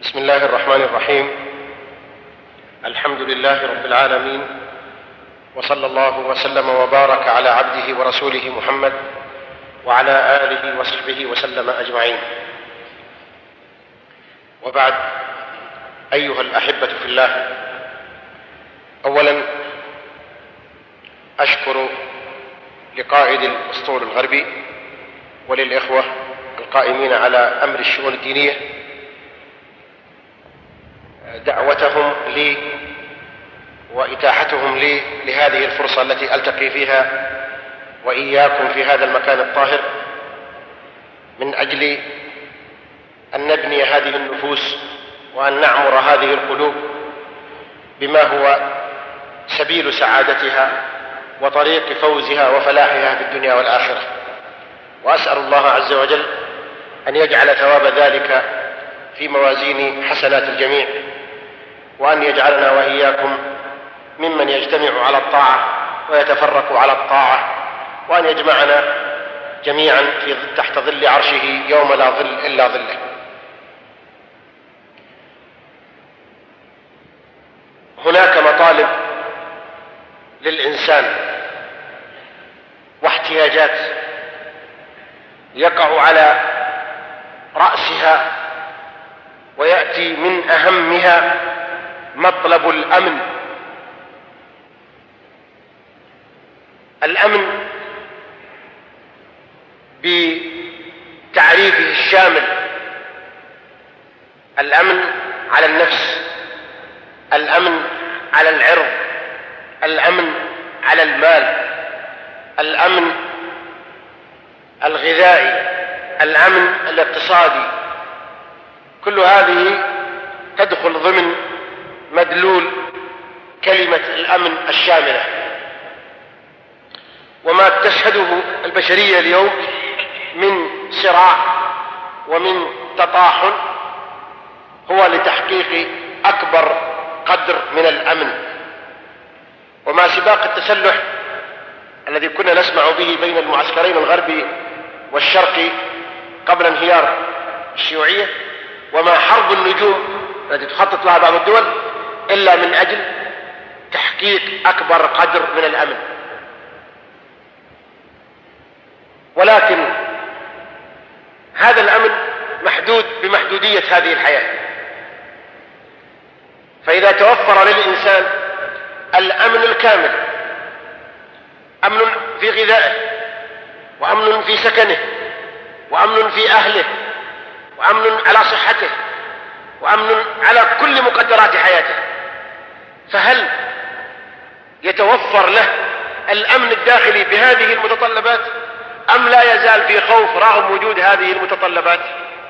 بسم الله الرحمن الرحيم. الحمد لله رب العالمين، وصلى الله وسلم وبارك على عبده ورسوله محمد وعلى آله وصحبه وسلم أجمعين. وبعد، أيها الأحبة في الله، أولا أشكر لقائد الأسطول الغربي وللإخوة القائمين على أمر الشؤون الدينية دعوتهم لي وإتاحتهم لي لهذه الفرصة التي ألتقي فيها وإياكم في هذا المكان الطاهر من أجل أن نبني هذه النفوس وأن نعمر هذه القلوب بما هو سبيل سعادتها وطريق فوزها وفلاحها في الدنيا والآخرة. وأسأل الله عز وجل أن يجعل ثواب ذلك في موازين حسنات الجميع، وأن يجعلنا وإياكم ممن يجتمع على الطاعة ويتفرق على الطاعة، وأن يجمعنا جميعا تحت ظل عرشه يوم لا ظل إلا ظله. هناك مطالب للإنسان واحتياجات يقع على رأسها ويأتي من أهمها مطلب الأمن. الأمن بتعريفه الشامل: الأمن على النفس، الأمن على العرض، الأمن على المال، الأمن الغذائي، الأمن الاقتصادي. كل هذه تدخل ضمن مدلول كلمة الأمن الشاملة. وما تشهده البشرية اليوم من صراع ومن تطاحن هو لتحقيق أكبر قدر من الأمن. وما سباق التسلح الذي كنا نسمع به بين المعسكرين الغربي والشرقي قبل انهيار الشيوعية، وما حرب النجوم التي تخطط لها بعض الدول، إلا من أجل تحقيق أكبر قدر من الأمن. ولكن هذا الأمن محدود بمحدودية هذه الحياة. فإذا توفر للإنسان الأمن الكامل، أمن في غذائه، وأمن في سكنه، وأمن في أهله، وأمن على صحته، وأمن على كل مقدرات حياته، فهل يتوفر له الأمن الداخلي بهذه المتطلبات، أم لا يزال في خوف رغم وجود هذه المتطلبات؟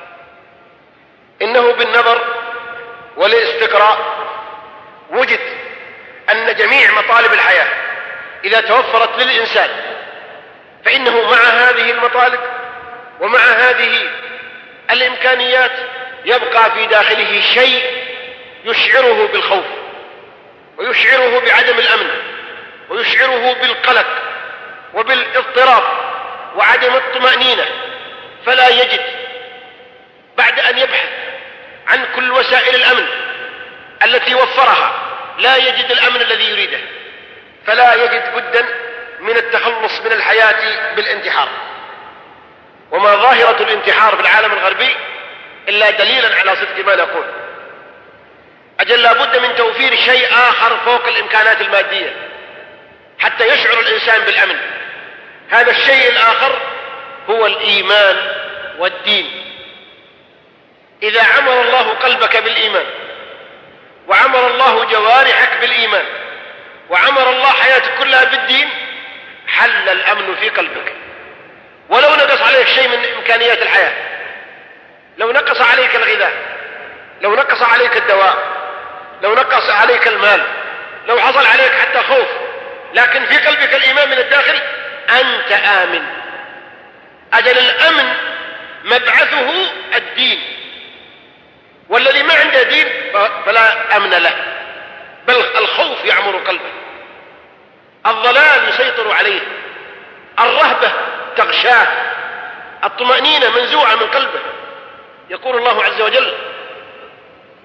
إنه بالنظر والاستقراء وجد أن جميع مطالب الحياة إذا توفرت للإنسان فإنه مع هذه المطالب ومع هذه الإمكانيات يبقى في داخله شيء يشعره بالخوف، ويشعره بعدم الأمن، ويشعره بالقلق وبالاضطراب وعدم الطمأنينة. فلا يجد بعد أن يبحث عن كل وسائل الأمن التي وفرها، لا يجد الأمن الذي يريده، فلا يجد بدا من التخلص من الحياة بالانتحار. وما ظاهرة الانتحار في العالم الغربي إلا دليلا على صدق ما نقول. أجل لا بد من توفير شيء آخر فوق الإمكانات المادية حتى يشعر الإنسان بالأمن. هذا الشيء الآخر هو الإيمان والدين. إذا عمر الله قلبك بالإيمان، وعمر الله جوارحك بالإيمان، وعمر الله حياتك كلها بالدين، حل الأمن في قلبك. ولو نقص عليك شيء من إمكانيات الحياة، لو نقص عليك الغذاء، لو نقص عليك الدواء، لو نقص عليك المال، لو حصل عليك حتى خوف، لكن في قلبك الإيمان من الداخل، أنت آمن. أجل الأمن مبعثه الدين، والذي ما عنده دين فلا أمن له، بل الخوف يعمر قلبه، الضلال يسيطر عليه، الرهبة تغشاه، الطمأنينة منزوعة من قلبه. يقول الله عز وجل: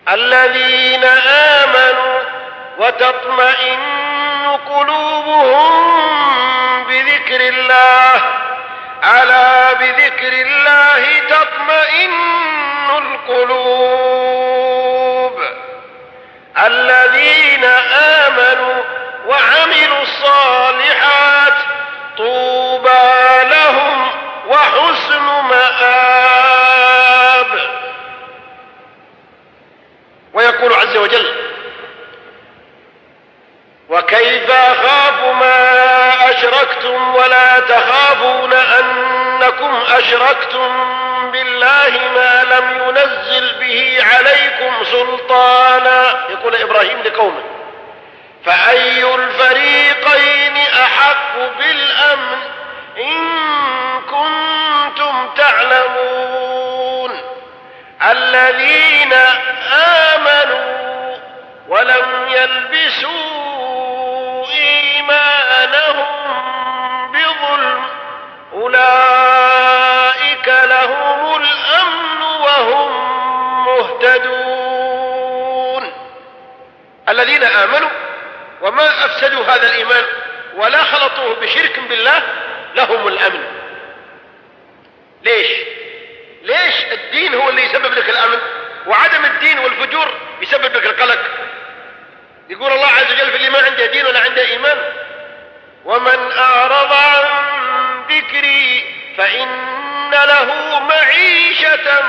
الذين آمنوا وتطمئن قلوبهم بذكر الله، ألا بذكر الله تطمئن القلوب. الذين آمنوا وعملوا الصالحات طوبى لهم وحسن مآب. ويقول عز وجل: وكيف أخاف ما أشركتم ولا تخافون أنكم أشركتم بالله ما لم ينزل به عليكم سلطانا. يقول إبراهيم لقومه: فأي الفريقين أحق بالأمن إن كنتم تعلمون. الذين آمنوا ولم يلبسوا إيمانهم بظلم أولئك لهم الأمن وهم مهتدون. الذين آمنوا وما أفسدوا هذا الإيمان ولا خلطوه بشرك بالله لهم الأمن. ليش الدين هو اللي يسبب لك الأمن، وعدم الدين والفجور يسبب لك القلق؟ يقول الله عز وجل في اللي ما عنده دين ولا عنده إيمان: ومن أعرض عن ذكري فإن له معيشة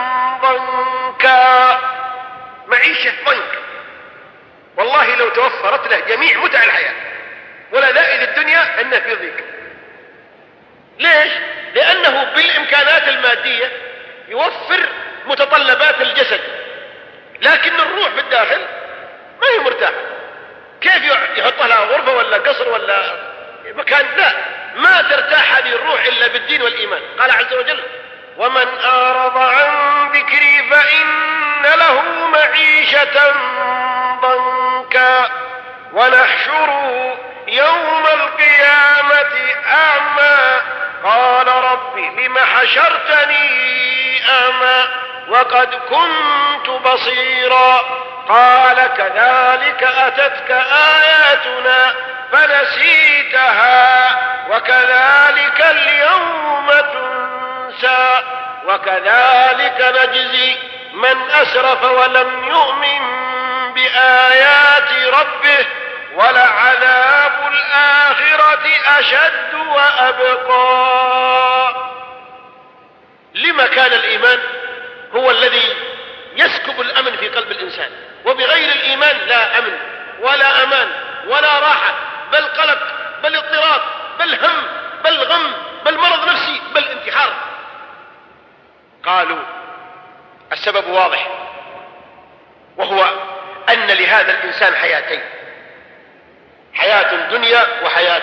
ضنكا. معيشة ضنك، والله لو توفرت له جميع متع الحياة ولذائذ الدنيا أنه في ضيق. ليش؟ لأنه بالإمكانات المادية يوفر متطلبات الجسد، لكن الروح في الداخل ما هي مرتاحة. كيف يحط لها غرفة ولا قصر ولا مكان؟ لا، ما ترتاح هذه الروح إلا بالدين والإيمان. قال عز وجل: ومن أعرض عن ذكري فإن له معيشة ضنكا ونحشره يوم القيامة أعمى قال رب لم حشرتني أعمى وقد كنت بصيرا قال كذلك أتتك آياتنا فنسيتها وكذلك اليوم تنسى وكذلك نجزي من أسرف ولم يؤمن بآيات ربه ولعذاب الآخرة أشد وأبقى. لما كان الإيمان هو الذي يسكب الأمن في قلب الإنسان، وبغير الإيمان لا أمن ولا أمان ولا راحة، بل قلق، بل اضطراب، بل هم، بل غم، بل مرض نفسي، بل انتحار. قالوا السبب واضح، وهو أن لهذا الإنسان حياتين: حياة دنيا وحياة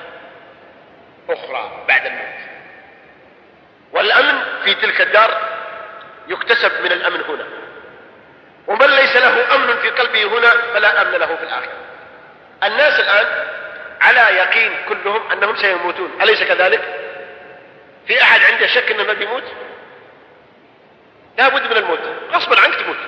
أخرى بعد الموت، والأمن في تلك الدار يكتسب من الأمن هنا، ومن ليس له أمن في قلبه هنا فلا أمن له في الآخرة. الناس الآن على يقين كلهم أنهم سيموتون، أليس كذلك؟ في أحد عنده شك أنه ما بيموت؟ لا بد من الموت، غصبا عنك تموت.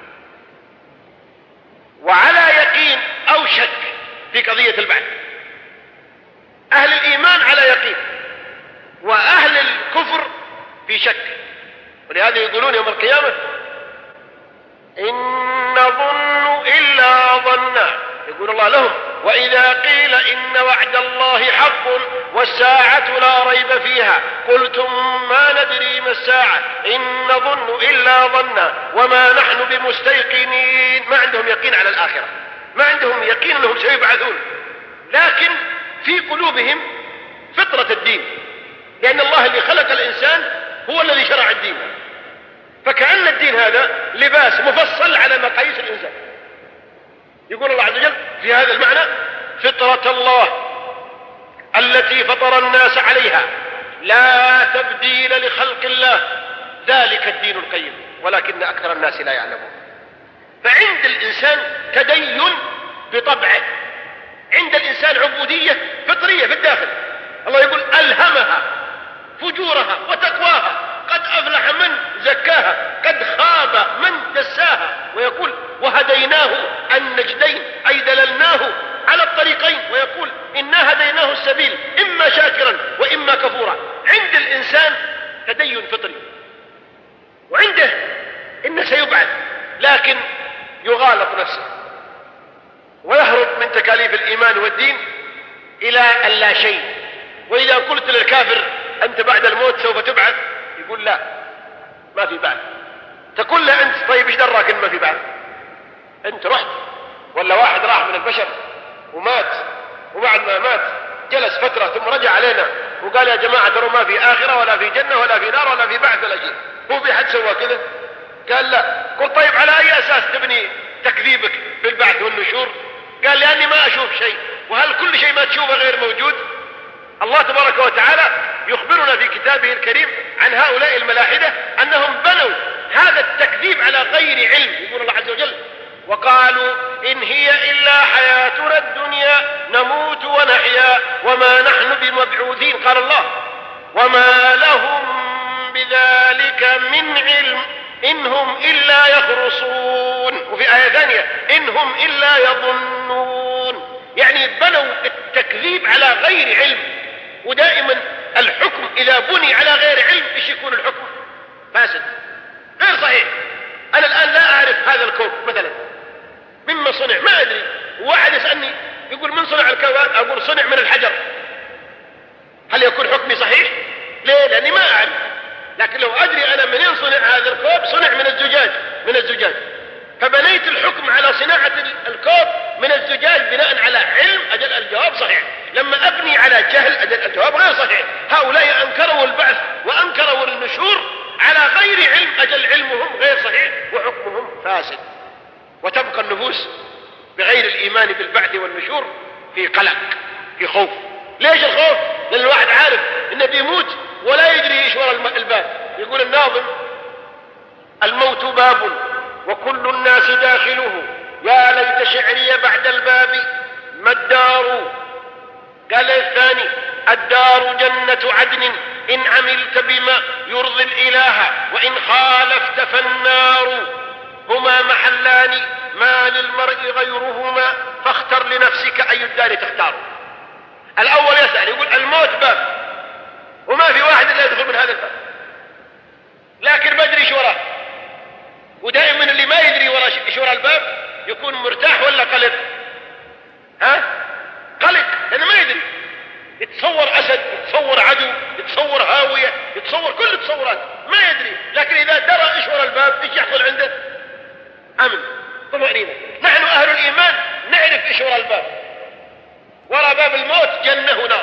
وعلى يقين أو شك في قضية البعث. أهل الإيمان على يقين، وأهل الكفر في شك. ولهذا يقولون يوم القيامة: إن نظن إلا ظنا. يقول الله لهم: وإذا قيل إن وعد الله حق والساعة لا ريب فيها قلتم ما ندري ما الساعة إن نظن إلا ظنا وما نحن بمستيقنين. ما عندهم يقين على الآخرة، ما عندهم يقين أنهم سيبعثون، لكن في قلوبهم فطرة الدين، لأن الله اللي خلق الإنسان هو الذي شرع الدين، فكأن الدين هذا لباس مفصل على مقاييس الإنسان. يقول الله عز وجل في هذا المعنى: فطرة الله التي فطر الناس عليها لا تبديل لخلق الله ذلك الدين القيم ولكن أكثر الناس لا يعلمون. فعند الإنسان تدين بطبعه، عند الإنسان عبودية فطرية في الداخل. الله يقول: ألهمها فجورها وتقواها قد أفلح من زكاها قد خاب من دساها. ويقول النجدين أي دللناه على الطريقين، ويقول إنا هديناه السبيل إما شاكرا وإما كفورا. عند الإنسان تدين فطري، وعنده إنه سيبعث، لكن يغالط نفسه ويهرب من تكاليف الإيمان والدين إلى اللا شيء. وإذا قلت للكافر أنت بعد الموت سوف تبعث، يقول لا، ما في بعث. تقول له أنت طيب إيش دراك إن ما في بعث؟ أنت رحت ولا واحد راح من البشر ومات، وبعد ما مات جلس فترة ثم رجع علينا وقال يا جماعة ترى ما في آخرة ولا في جنة ولا في نار ولا في بعث ولا شيء. هو في حد سوى كذا؟ قال لا. قل طيب على أي أساس تبني تكذيبك بالبعث والنشور؟ قال لأني ما أشوف شيء. وهل كل شيء ما تشوفه غير موجود؟ الله تبارك وتعالى يخبرنا في كتابه الكريم عن هؤلاء الملاحدة أنهم بنوا هذا التكذيب على غير علم. يقول الله عز وجل وقالوا إن هي إلا حياتنا الدنيا نموت ونحيا وما نحن بمبعوثين. قال الله وما لهم بذلك من علم إن هم إلا يخرصون. وفي آية ثانية إن هم إلا يظنون. يعني بنوا التكذيب على غير علم. ودائما الحكم إذا بني على غير علم إيش يكون الحكم؟ فاسد غير صحيح. أنا الآن لا أعرف هذا الكون مثلا مما صنع، ما أدري. وواحد يسألني يقول من صنع الكون؟ أقول صنع من الحجر. هل يكون حكمي صحيح؟ ليه؟ لأني ما أعرف. لكن لو أدري أنا منين صنع هذا الكوب، صنع من الزجاج. فبنيت الحكم على صناعة الكوب من الزجاج بناء على علم، أجل الجواب صحيح. لما أبني على جهل، أجل الجواب غير صحيح. هؤلاء أنكروا البعث وأنكروا النشور على غير علم، أجل علمهم غير صحيح وحكمهم فاسد. وتبقى النفوس بغير الإيمان بالبعث والنشور في قلق، في خوف. ليش الخوف؟ لأن الواحد عارف إنه بيموت ولا يدري إيش وراء الباب. يقول الناظم الموت باب وكل الناس داخله يا ليت شعري بعد الباب ما الدار. قال الثاني الدار جنة عدن إن عملت بما يرضي الإله وإن خالفت فالنار. هما محلان ما للمرء غيرهما فاختر لنفسك أي الدار تختار. الأول يسأل يقول الموت باب وما في واحد إلا يدخل من هذا الباب، لكن ما أدري إيش وراه. ودائما اللي ما يدري إيش وراء الباب يكون مرتاح ولا قلق؟ قلق، لأنه ما يدري. يتصور أسد، يتصور عدو، يتصور هاوية، يتصور كل التصورات، ما يدري. لكن إذا درى إيش وراء الباب إيش يحصل عنده؟ أمن، طمأنينة. نحن أهل الإيمان نعرف إيش وراء الباب. وراء باب الموت جنة ونار،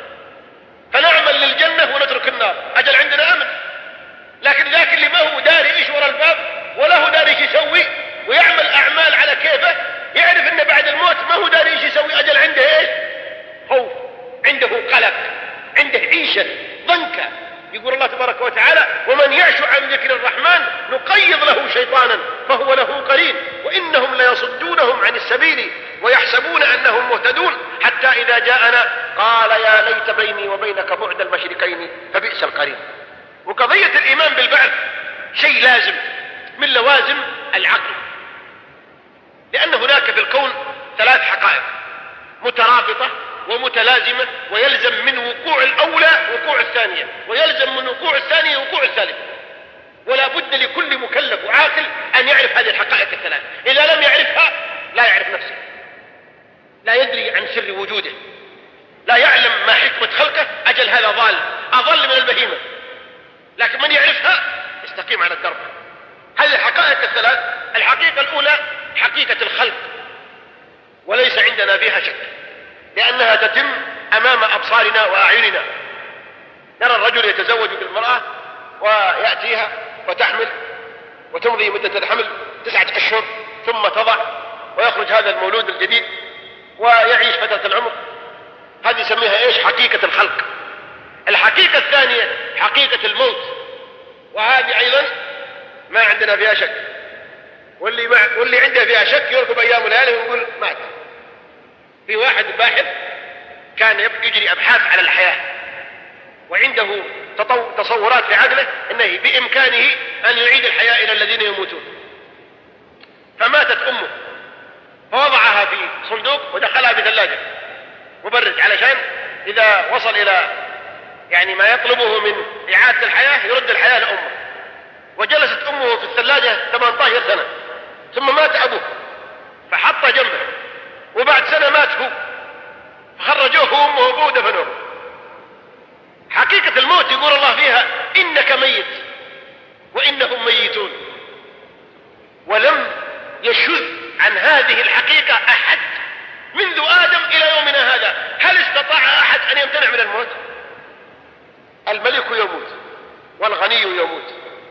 فنعمل للجنة ونترك النار، أجل عندنا أمن. لكن ذاك اللي ما هو داري إيش وراء الباب ولا هو داري إيش يسوي ويعمل أعمال على كيفه، يعرف إنه بعد الموت ما هو داري إيش يسوي، أجل عنده إيش؟ خوف، عنده قلق، عنده عيشة ضنكة. يقول الله تبارك وتعالى ومن يعش عن ذكر الرحمن نقيض له شيطانا فهو له قرين وإنهم ليصدونهم عن السبيل ويحسبون أنهم مهتدون حتى إذا جاءنا قال يا ليت بيني وبينك بعد المشركين فبئس القرين. وقضية الإيمان بالبعث شيء لازم من لوازم العقل، لأن هناك في الكون ثلاث حقائق مترابطة ومتلازمة، ويلزم من وقوع الأولى وقوع الثانية، ويلزم من وقوع الثانية وقوع الثالثة. ولا بد لكل مكلف وعاقل أن يعرف هذه الحقائق الثلاث. إذا لم يعرفها لا يعرف نفسه، لا يدري عن سر وجوده، لا يعلم ما حكمة خلقه، أجل هذا ضال أضل من البهيمة. لكن من يعرفها يستقيم على الدرب. هذه الحقائق الثلاث. الحقيقة الأولى حقيقة الخلق، وليس عندنا فيها شك، لأنها تتم أمام أبصارنا وأعيننا. نرى الرجل يتزوج بالمرأة ويأتيها وتحمل وتمضي مدة الحمل 9 أشهر ثم تضع ويخرج هذا المولود الجديد ويعيش فترة العمر. هذه يسميها إيش؟ حقيقة الخلق. الحقيقة الثانية حقيقة الموت، وهذه أيضا ما عندنا فيها شك. واللي عنده فيها شك يرقب أيام وليالي ويقول مات. في واحد باحث كان يجري أبحاث على الحياة وعنده تصورات في عقله أنه بإمكانه أن يعيد الحياة إلى الذين يموتون. فماتت أمه فوضع صندوق ودخلها بثلاجة مبرد علشان إذا وصل إلى يعني ما يطلبه من إعادة الحياة يرد الحياة لأمه. وجلست أمه في الثلاجة 18 سنة ثم مات أبوه فحطه جنبه، وبعد سنة مات هو فخرجوه وأمه وأبوه دفنوه. حقيقة الموت يقول الله فيها إنك ميت وإنهم ميتون، ولم يشذ عن هذه الحقيقة أحد منذ آدم إلى يومنا هذا. هل استطاع أحد أن يمتنع من الموت؟ الملك يموت والغني يموت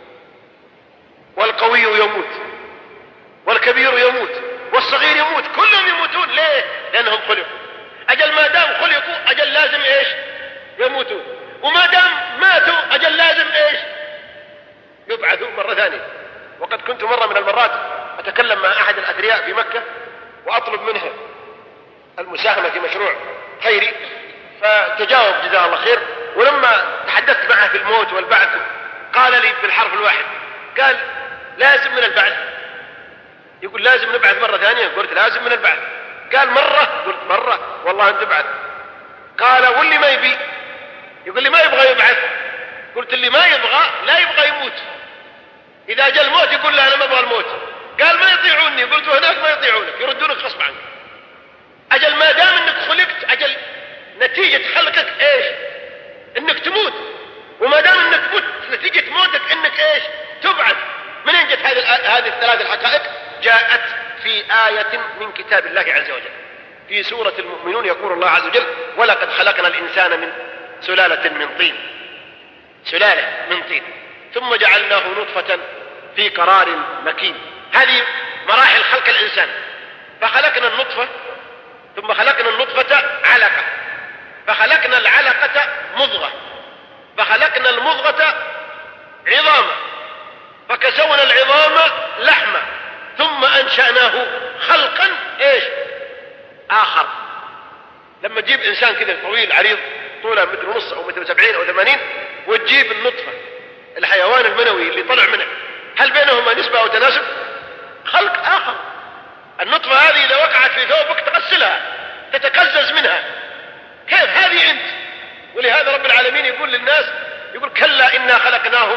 والقوي يموت والكبير يموت والصغير يموت، كلهم يموتون. ليه؟ لأنهم خلقوا. أجل ما دام خلقوا أجل لازم إيش؟ يموتون. وما دام ماتوا أجل لازم إيش؟ يبعثوا مرة ثانية. وقد كنت مرة من المرات أتكلم مع أحد الأثرياء في مكة وأطلب منه المساهمة في مشروع خيري، فتجاوب جزاه الله خير. ولما تحدثت معه في الموت والبعث قال لي بالحرف الواحد، قال لازم من البعث. يقول لازم نبعث مرة ثانية؟ قلت لازم من البعث. قال مرة؟ قلت مرة والله أن تبعث. قال واللي ما يبي؟ يقول لي ما يبغى يبعث. قلت اللي ما يبغى لا يبغى يموت، إذا جاء الموت يقول لا أنا ما أبغى الموت. قال ما يطيعوني. قلت هناك ما يطيعونك، يردونك غصب عنك. أجل ما دام أنك خلقت أجل نتيجة خلقك إيش؟ أنك تموت. وما دام أنك مت نتيجة موتك أنك إيش؟ تبعث. منين جت هذه الثلاث الحقائق؟ جاءت في آية من كتاب الله عز وجل في سورة المؤمنون. يقول الله عز وجل ولقد خلقنا الإنسان من سلالة من طين، سلالة من طين ثم جعلناه نطفة في قرار مكين. هذه مراحل خلق الإنسان. فخلقنا النطفة ثم خلقنا النطفة علقة، فخلقنا العلقة مضغة، فخلقنا المضغة عظاما، فكسونا العظام لحمة، ثم أنشأناه خلقا إيش؟ آخر. لما تجيب إنسان كذا طويل عريض طوله 1.5 متر أو 1.70 أو 80 وتجيب النطفة الحيوان المنوي اللي طلع منه، هل بينهما نسبة أو تناسب؟ خلق آخر. النطفة هذه إذا وقعت في ثوبك تغسلها تتقزز منها، كيف هذه أنت؟ ولهذا رب العالمين يقول للناس، يقول كلا إنا خلقناهم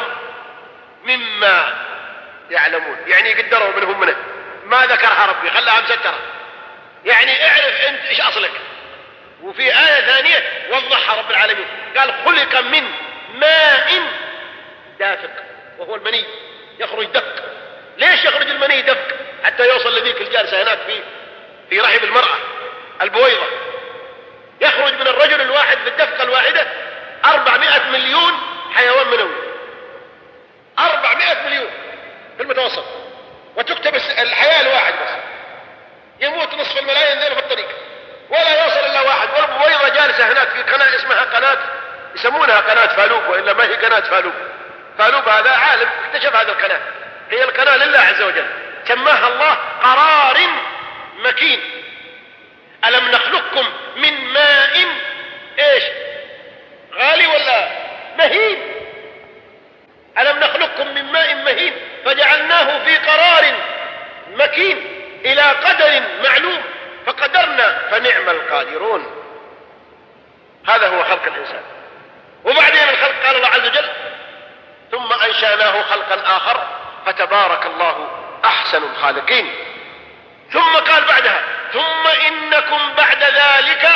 مما يعلمون، يعني قدروا منهم ما ذكرها ربي خلاها مسترة، يعني اعرف أنت إيش أصلك. وفي آية ثانية وضحها رب العالمين قال خلق من ماء دافق وهو المني يخرج دفق. ليش يخرج المني دفق؟ حتى يوصل لذيك الجالسة هناك في رحم المرأة البويضة، يخرج من الرجل الواحد بالدفقة الواحدة 400 مليون حيوان منوي، 400 مليون في المتوسط. وتكتب الحياة الواحد بس يموت نصف الملايين ذين في الطريق ولا يوصل إلا واحد. والبويضة جالسة هناك في قناة اسمها قناة يسمونها قناة فالوب، وإلا ما هي قناة فالوب. فالوب هذا عالم اكتشف هذا القناة، هي القناة لله عز وجل سماها الله قرار مكين. ألم نخلقكم من ماء إيش؟ غالي ولا مهين؟ ألم نخلقكم من ماء مهين فجعلناه في قرار مكين إلى قدر معلوم فقدرنا فنعم القادرون. هذا هو خلق الإنسان. وبعدين الخلق قال الله عز وجل ثم أنشأناه خلقا آخر فتبارك الله أحسن الخالقين. ثم قال بعدها ثم إنكم بعد ذلك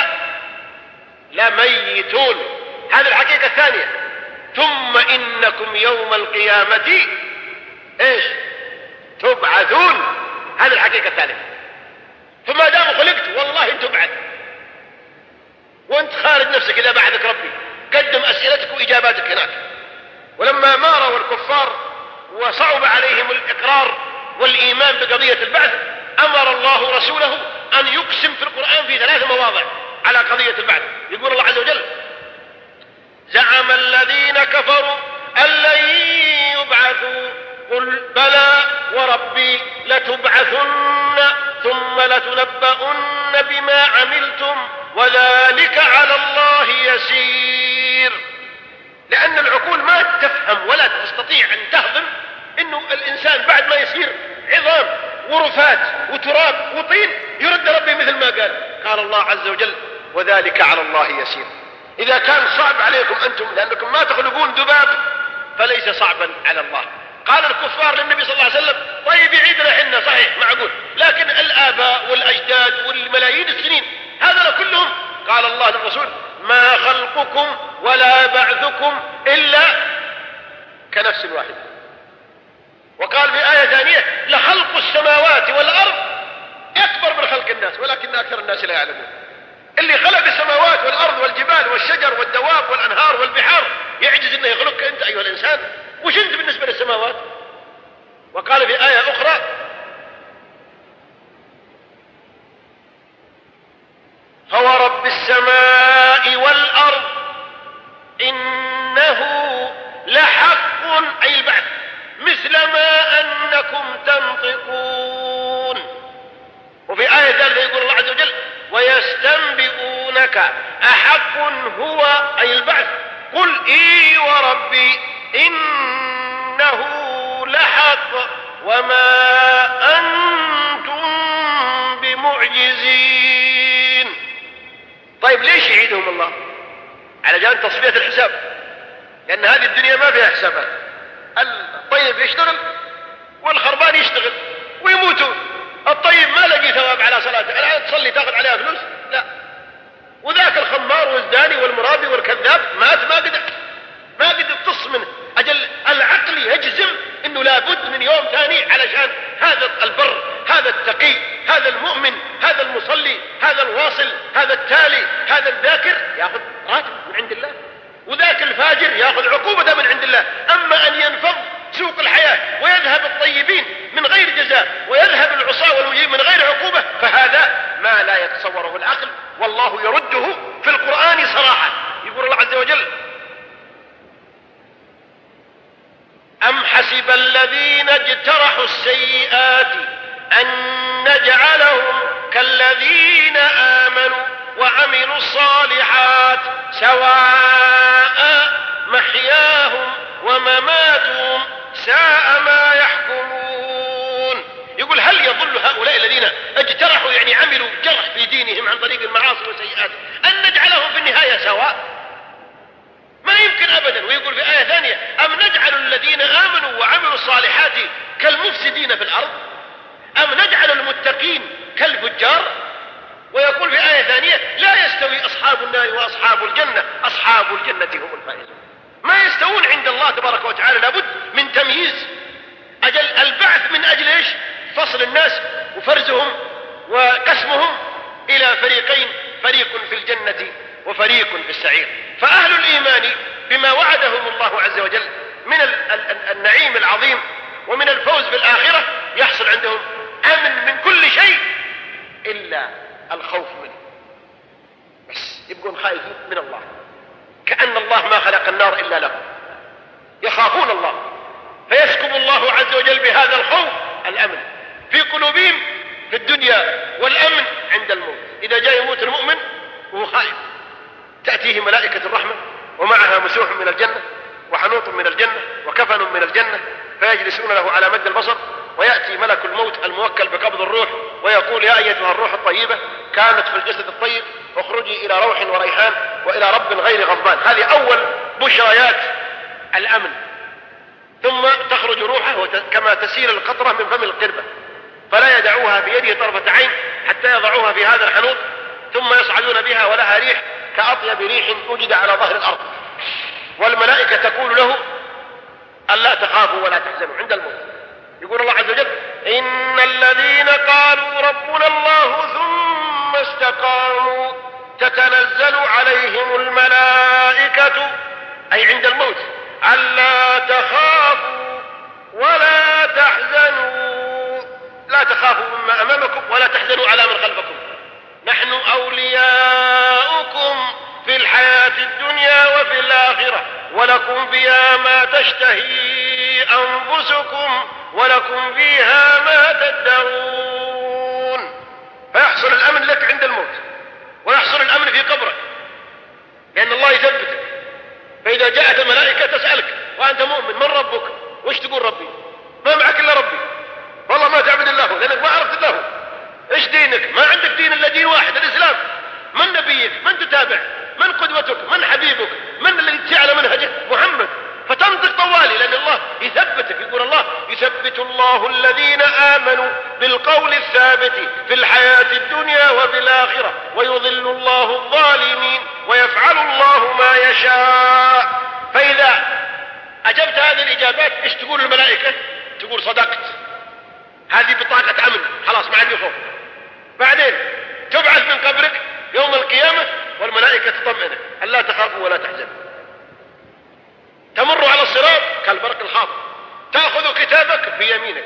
لميتون. هذه الحقيقة الثانية. ثم إنكم يوم القيامة إيش؟ تبعثون. هذه الحقيقة الثالثة. فما دام خلقت والله أنت تبعث، وأنت خارج نفسك إذا بعثك ربي. قدم أسئلتك وإجاباتك هناك. ولما ماروا الكفار وصعب عليهم الإقرار والإيمان بقضية البعث أمر الله رسوله أن يقسم في القرآن في 3 مواضع على قضية البعث. يقول الله عز وجل زعم الذين كفروا أن لن يبعثوا قل بلى وربي لتبعثن ثم لتنبؤن بما عملتم وذلك على الله يسير. لأن العقول ما تفهم ولا تستطيع أن تهضم إنه الإنسان بعد ما يصير عظام ورفات وتراب وطين يرد ربي مثل ما قال الله عز وجل وذلك على الله يسير. إذا كان صعب عليكم أنتم لأنكم ما تخلقون ذباب فليس صعبا على الله. قال الكفار للنبي صلى الله عليه وسلم طيب يعيدنا حنا صحيح معقول، لكن الآباء والأجداد والملايين السنين هذا كلهم قال الله للرسول ما خلقكم ولا بعثكم إلا كنفس واحدة. وقال في آية ثانية لخلق السماوات والأرض أكبر من خلق الناس ولكن أكثر الناس لا يعلمون. اللي خلق السماوات والأرض والجبال والشجر والدواب والأنهار والبحار يعجز أنه يخلقك أنت أيها الإنسان، وش أنت بالنسبة للسماوات؟ وقال في آية أخرى فورب السماء والأرض إنه لحق أي البعث مثل ما أنكم تنطقون. وفي آية ثالثة يقول الله عز وجل ويستنبئونك أحق هو أي البعث قل إي وربي إنه لحق وما أنتم بمعجزين. طيب ليش يعيدهم الله؟ على جانب تصفية الحساب، لأن هذه الدنيا ما فيها حسابات. الطيب يشتغل والخربان يشتغل ويموتوا. الطيب ما لقي ثواب على صلاته، الآن تصلي تاخذ عليها فلوس؟ لا. وذاك الخمار والزاني والمرابي والكذاب مات ما قدر تص منه. أجل العقل يجزم انه لابد من يوم ثاني علشان هذا البر هذا التقي هذا المؤمن هذا المصلي هذا الواصل هذا التالي هذا الذاكر ياخذ راتب من عند الله، وذاك الفاجر ياخذ عقوبة من عند الله. أما أن ينفض سوق الحياة ويذهب الطيبين من غير جزاء ويذهب العصاة والمجرمين من غير عقوبة فهذا ما لا يتصوره العقل، والله يرده في القرآن صراحة. يقول الله عز وجل أم حسب الذين اجترحوا السيئات أن نجعلهم كالذين آمنوا وعملوا الصالحات سواء محياهم ومماتهم ساء ما يحكمون. يقول هل يظل هؤلاء الذين اجترحوا يعني عملوا جرح في دينهم عن طريق المعاصي والسيئات أن نجعلهم في النهاية سواء؟ ما يمكن أبدا. ويقول في آية ثانية أم نجعل الذين آمنوا وعملوا الصالحات كالمفسدين في الأرض أم نجعل المتقين كالفجار. ويقول في آية ثانية لا يستوي أصحاب النار وأصحاب الجنة أصحاب الجنة هم الفائزون. ما يستوون عند الله تبارك وتعالى، لابد من تمييز. أجل البعث من أجل إيش؟ فصل الناس وفرزهم وقسمهم إلى فريقين، فريق في الجنة وفريق في السعير. فأهل الإيمان بما وعدهم الله عز وجل من النعيم العظيم ومن الفوز بالآخرة يحصل عندهم أمن من كل شيء إلا الخوف منه، بس يبقون خائفين من الله كأن الله ما خلق النار إلا لهم، يخافون الله فيسكب الله عز وجل بهذا الخوف الأمن في قلوبهم في الدنيا والأمن عند الموت. إذا جاء يموت المؤمن وهو خائف تأتيه ملائكة الرحمة ومعها مسوح من الجنة وحنوط من الجنة وكفن من الجنة فيجلسون له على مد البصر، ويأتي ملك الموت الموكل بقبض الروح ويقول يا أيتها الروح الطيبة كانت في الجسد الطيب اخرجي إلى روح وريحان وإلى رب غير غضبان. هذه أول بشريات الأمن. ثم تخرج روحه كما تسيل القطرة من فم القربة فلا يدعوها بيده طرفة عين حتى يضعوها في هذا الحنوط ثم يصعدون بها ولها ريح كأطيب ريح وجد على ظهر الأرض. والملائكة تقول له ألا تخافوا ولا تحزنوا عند الموت. يقول الله عز وجل إن الذين قالوا ربنا الله ثم استقاموا تتنزل عليهم الملائكة أي عند الموت ألا تخافوا ولا تحزنوا، لا تخافوا مما أمامكم ولا تحزنوا على من خلفكم، نحن أولياؤكم في الحياة الدنيا وفي الآخرة ولكم فيها ما تشتهي أنفسكم ولكم فيها ما تدعون. فيحصل الأمن لك عند الموت ويحصل الأمن في قبرك لأن الله يثبتك. فإذا جاءت الملائكة تسألك وأنت مؤمن من ربك؟ وش تقول ربي؟ ما معك إلا ربي، والله ما تعبد الله لأنك ما عرفت الله. ايش دينك؟ ما عندك دين الا دين واحد، الاسلام. من نبيك؟ من تتابع؟ من قدوتك؟ من حبيبك؟ من الذي تسير على منهجه؟ محمد. فتنطق طوالي، لان الله يثبتك. يقول الله: يثبت الله الذين امنوا بالقول الثابت في الحياة الدنيا وفي الاخرة ويضل الله الظالمين ويفعل الله ما يشاء. فاذا اجبت هذه الاجابات ايش تقول الملائكة؟ تقول صدقت، هذه بطاقة امن، خلاص ما عندي خوف. بعدين تبعث من قبرك يوم القيامة والملائكة تطمئنك: ألا تخافوا ولا تحزنوا. تمر على الصراط كالبرق الخاطف، تأخذ كتابك بيمينك،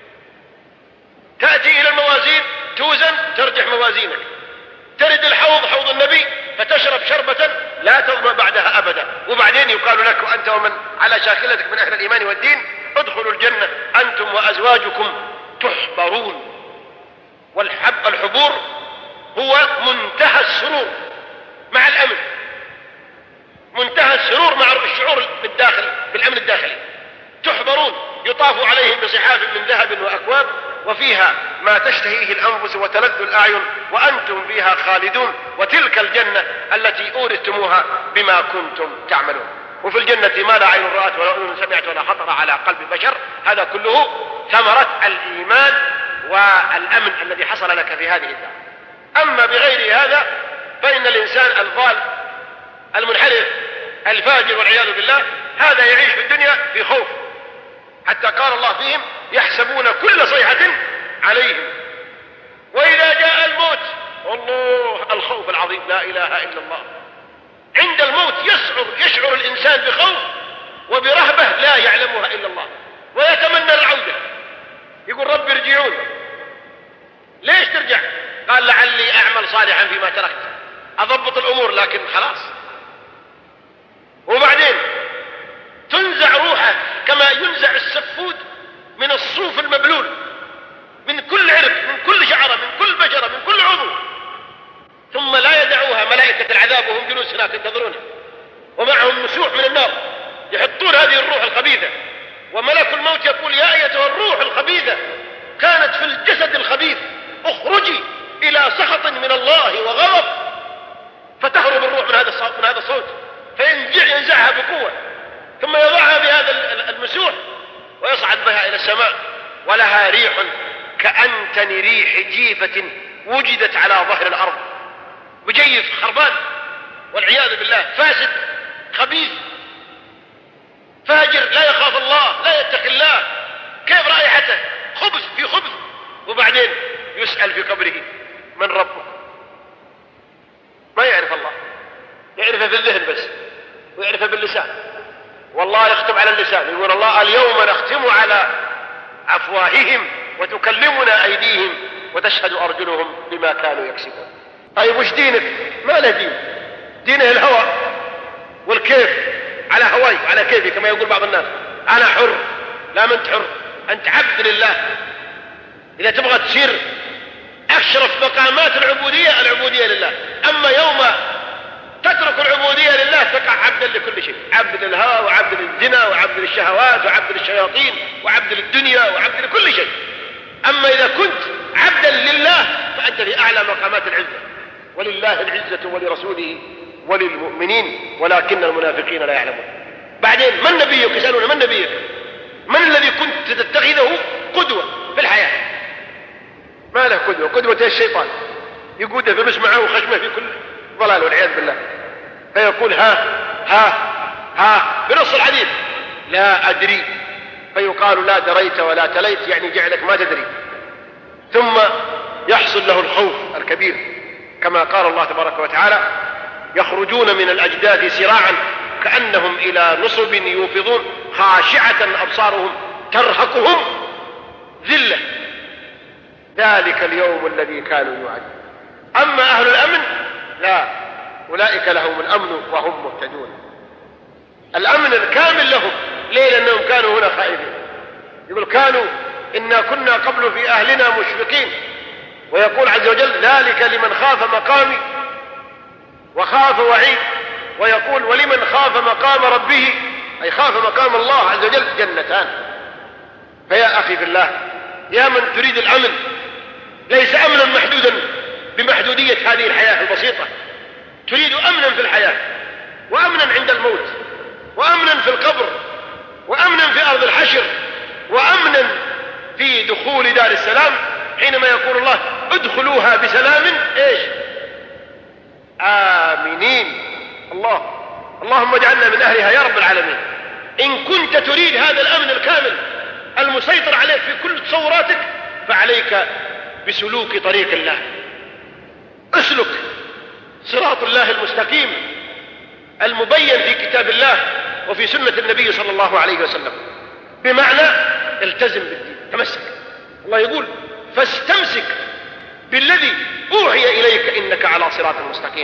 تأتي إلى الموازين توزن ترجح موازينك، ترد الحوض، حوض النبي، فتشرب شربة لا تظمأ بعدها أبدا. وبعدين يقال لك: وأنت ومن على شاكلتك من أهل الإيمان والدين ادخلوا الجنة أنتم وأزواجكم تحبرون. والحبور هو منتهى السرور مع الأمن، منتهى السرور مع الشعور بالداخل بالأمن الداخلي. تحبرون، يطاف عليهم بصحاف من ذهب وأكواب وفيها ما تشتهيه الأنفس وتلذ الأعين وأنتم فيها خالدون. وتلك الجنة التي أورثتموها بما كنتم تعملون. وفي الجنة ما لا عين رأت ولا أذن سمعت ولا خطر على قلب بشر. هذا كله ثمرة الإيمان والأمن الذي حصل لك في هذه الدار. أما بغير هذا فإن الإنسان الضال المنحرف الفاجر والعياذ بالله هذا يعيش في الدنيا في خوف، حتى قال الله فيهم: يحسبون كل صيحة عليهم وإذا جاء الموت. والله الخوف العظيم، لا إله إلا الله. عند الموت يشعر الإنسان بخوف وبرهبة لا يعلمها إلا الله، ويتمنى العودة، يقول: رب ارجعون. ليش ترجع؟ قال: لعلي أعمل صالحا فيما تركت، أضبط الأمور، لكن خلاص. وبعدين تنزع روحه كما ينزع السفود من الصوف المبلول، من كل عرق، من كل شعرة، من كل بشرة، من كل عضو، ثم لا يدعوها ملائكة العذاب وهم جلوس هناك ينتظرونها، ومعهم مسوح من النار يحطون هذه الروح الخبيثة. وملك الموت يقول: يا أيتها الروح الخبيثة كانت في الجسد الخبيث اخرجي إلى سخط من الله وغضب. فتهرب الروح من هذا الصوت فينزعها بقوة، ثم يضعها بهذا المسوح ويصعد بها إلى السماء، ولها ريح كأنتن ريح جيفة وجدت على ظهر الأرض. مجيف خربان والعياذ بالله، فاسد خبيث فاجر لا يخاف الله لا يتقي الله. كيف رائحته؟ خبث في خبث. وبعدين يسأل في قبره: من ربك؟ ما يعرف الله، يعرفه في الذهن بس ويعرفه باللسان. والله يختم على اللسان، يقول الله: اليوم نختم على أفواههم وتكلمنا أيديهم وتشهد أرجلهم بما كانوا يكسبون. طيب وش دينك؟ ما له دين، دينه الهوى والكيف، على هواي وعلى كيفي كما يقول بعض الناس. أنا حر. لا، ما أنت حر، أنت عبد لله. إذا تبغى تصير أشرف مقامات العبودية لله. أما يوم تترك العبودية لله تقع عبدا لكل شيء، عبد للهوى وعبد للزنا وعبد للشهوات وعبد للشياطين وعبد للدنيا وعبد لكل شيء. أما إذا كنت عبدا لله فأنت في أعلى مقامات العزة. ولله العزة ولرسوله وللمؤمنين ولكن المنافقين لا يعلمون. بعدين: من نبيك؟ يسألون: من نبيك؟ من الذي كنت تتخذه قدوة في الحياة؟ ما له قدوة، قدوة الشيطان يقوده في مسمعه وخشمه في كل ضلال والعياذ بالله. فيقول: ها بنص الحديث: لا أدري. فيقال: لا دريت ولا تليت، يعني جعلك ما تدري. ثم يحصل له الخوف الكبير كما قال الله تبارك وتعالى: يخرجون من الأجداث سراعا كأنهم إلى نصب يوفضون خاشعة أبصارهم ترهقهم ذلة ذلك اليوم الذي كانوا يوعدون. أما أهل الأمن لا، أولئك لهم الأمن وهم مهتدون. الأمن الكامل لهم. ليه؟ لأنهم كانوا هنا خائفين. يقول: كانوا إنا كنا قبل في أهلنا مشفقين. ويقول عز وجل: ذلك لمن خاف مقامي وخاف وعيد. ويقول: ولمن خاف مقام ربه، أي خاف مقام الله عز وجل، جنتان. فيا أخي في الله، يا من تريد الأمن، ليس أمنا تريد هذه الحياة البسيطة، تريد أمنا في الحياة، وأمنا عند الموت، وأمنا في القبر، وأمنا في أرض الحشر، وأمنا في دخول دار السلام حينما يقول الله ادخلوها بسلام ايش؟ آمنين. اللهم اجعلنا من أهلها يا رب العالمين. إن كنت تريد هذا الأمن الكامل المسيطر عليك في كل تصوراتك فعليك بسلوك طريق الله. اسلك صراط الله المستقيم المبين في كتاب الله وفي سنة النبي صلى الله عليه وسلم، بمعنى التزم بالدين، تمسك. الله يقول فاستمسك بالذي أوحي إليك إنك على صراط مستقيم.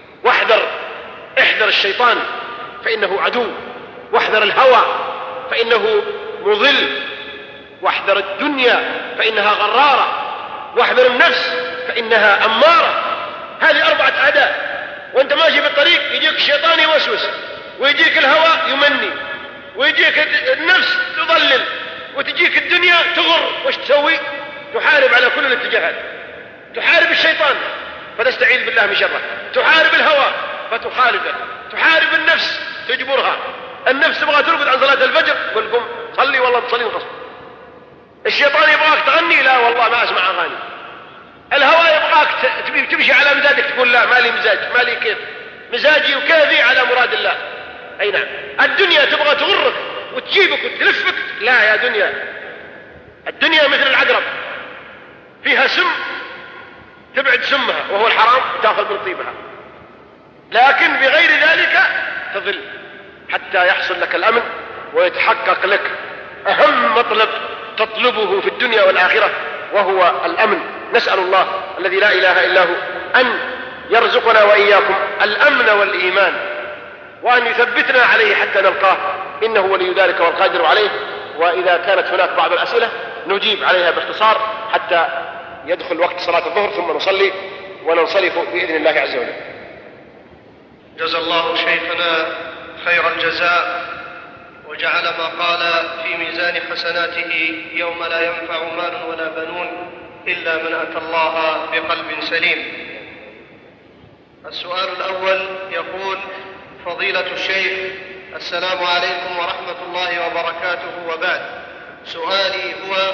احذر الشيطان فإنه عدو، واحذر الهوى فإنه مضل، واحذر الدنيا فإنها غرارة، واحذر النفس فإنها أمارة. هذه 4 أعداء، وانت ماشي بالطريق يجيك الشيطان يوسوس، ويجيك الهوى يمني، ويجيك النفس تضلل، وتجيك الدنيا تغر. وش تسوي؟ تحارب على كل الاتجاهات. تحارب الشيطان فتستعيذ بالله من شره، تحارب الهوى فتخالفه، تحارب النفس تجبرها. النفس تبغى ترقد عن صلاة الفجر، قل قم صلي والله تصلي وقصد. الشيطان يبغاك تغني، لا والله ما اسمع اغاني. الهوى يبغاك تمشي على مزاجك، تقول لا مالي مزاج، مالي كيف، مزاجي وكيفي على مراد الله. اي نعم. الدنيا تبغى تغرك وتجيبك وتلفك، لا يا دنيا، الدنيا مثل العقرب فيها سم تبعد سمها وهو الحرام وتاخذ من طيبها، لكن بغير ذلك تظل حتى يحصل لك الأمن ويتحقق لك أهم مطلب تطلبه في الدنيا والآخرة وهو الأمن. نسأل الله الذي لا إله إلا هو أن يرزقنا وإياكم الأمن والإيمان، وأن يثبتنا عليه حتى نلقاه، إنه ولي ذلك والقادر عليه. وإذا كانت هناك بعض الأسئلة نجيب عليها باختصار حتى يدخل وقت صلاة الظهر، ثم نصلي وننصرف بإذن الله عز وجل. جزا الله شيخنا خير الجزاء، وجعل ما قال في ميزان حسناته يوم لا ينفع مال ولا بنون إلا من أتى الله بقلب سليم. السؤال الأول يقول: فضيلة الشيخ، السلام عليكم ورحمة الله وبركاته، وبعد. سؤالي هو: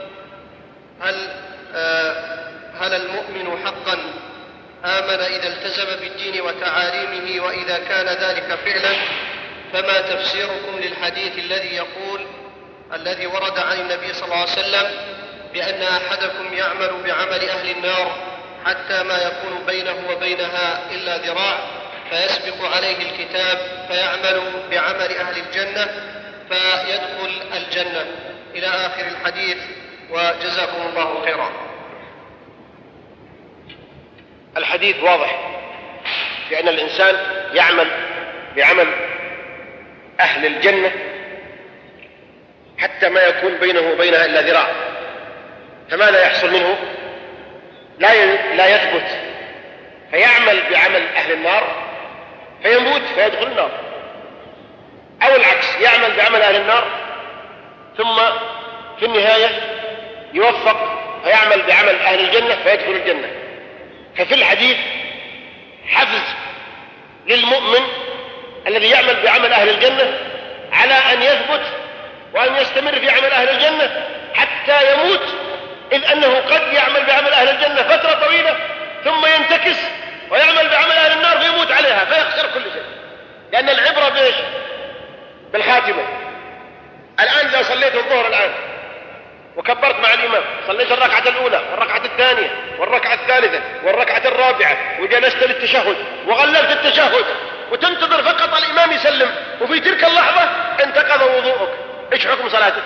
هل المؤمن حقا آمن إذا التزم بالدين وتعاليمه؟ وإذا كان ذلك فعلا فما تفسيركم للحديث الذي ورد عن النبي صلى الله عليه وسلم بأن أحدكم يعمل بعمل أهل النار حتى ما يكون بينه وبينها إلا ذراع، فيسبق عليه الكتاب فيعمل بعمل أهل الجنة فيدخل الجنة، إلى آخر الحديث، وجزاكم الله خيرا. الحديث واضح بأن الإنسان يعمل بعمل أهل الجنة حتى ما يكون بينه وبينها إلا ذراع، فماذا يحصل منه؟ لا يثبت، فيعمل بعمل أهل النار فيموت فيدخل النار، أو العكس، يعمل بعمل أهل النار ثم في النهاية يوفق فيعمل بعمل أهل الجنة فيدخل الجنة. ففي الحديث حفز للمؤمن الذي يعمل بعمل أهل الجنة على أن يثبت وأن يستمر في عمل أهل الجنة حتى يموت، إذ أنه قد يعمل بعمل أهل الجنة فترة طويلة ثم ينتكس ويعمل بعمل أهل النار فيموت عليها فيخسر كل شيء، لأن العبرة بإيش؟ بالخاتمة. الآن إذا صليت الظهر الآن وكبرت مع الإمام، صليت الركعة الأولى والركعة الثانية والركعة الثالثة والركعة الرابعة وجلست للتشهد وغللت التشهد وتنتظر فقط الإمام يسلم، وفي تلك اللحظة انتقض وضوءك، إيش حكم صلاتك؟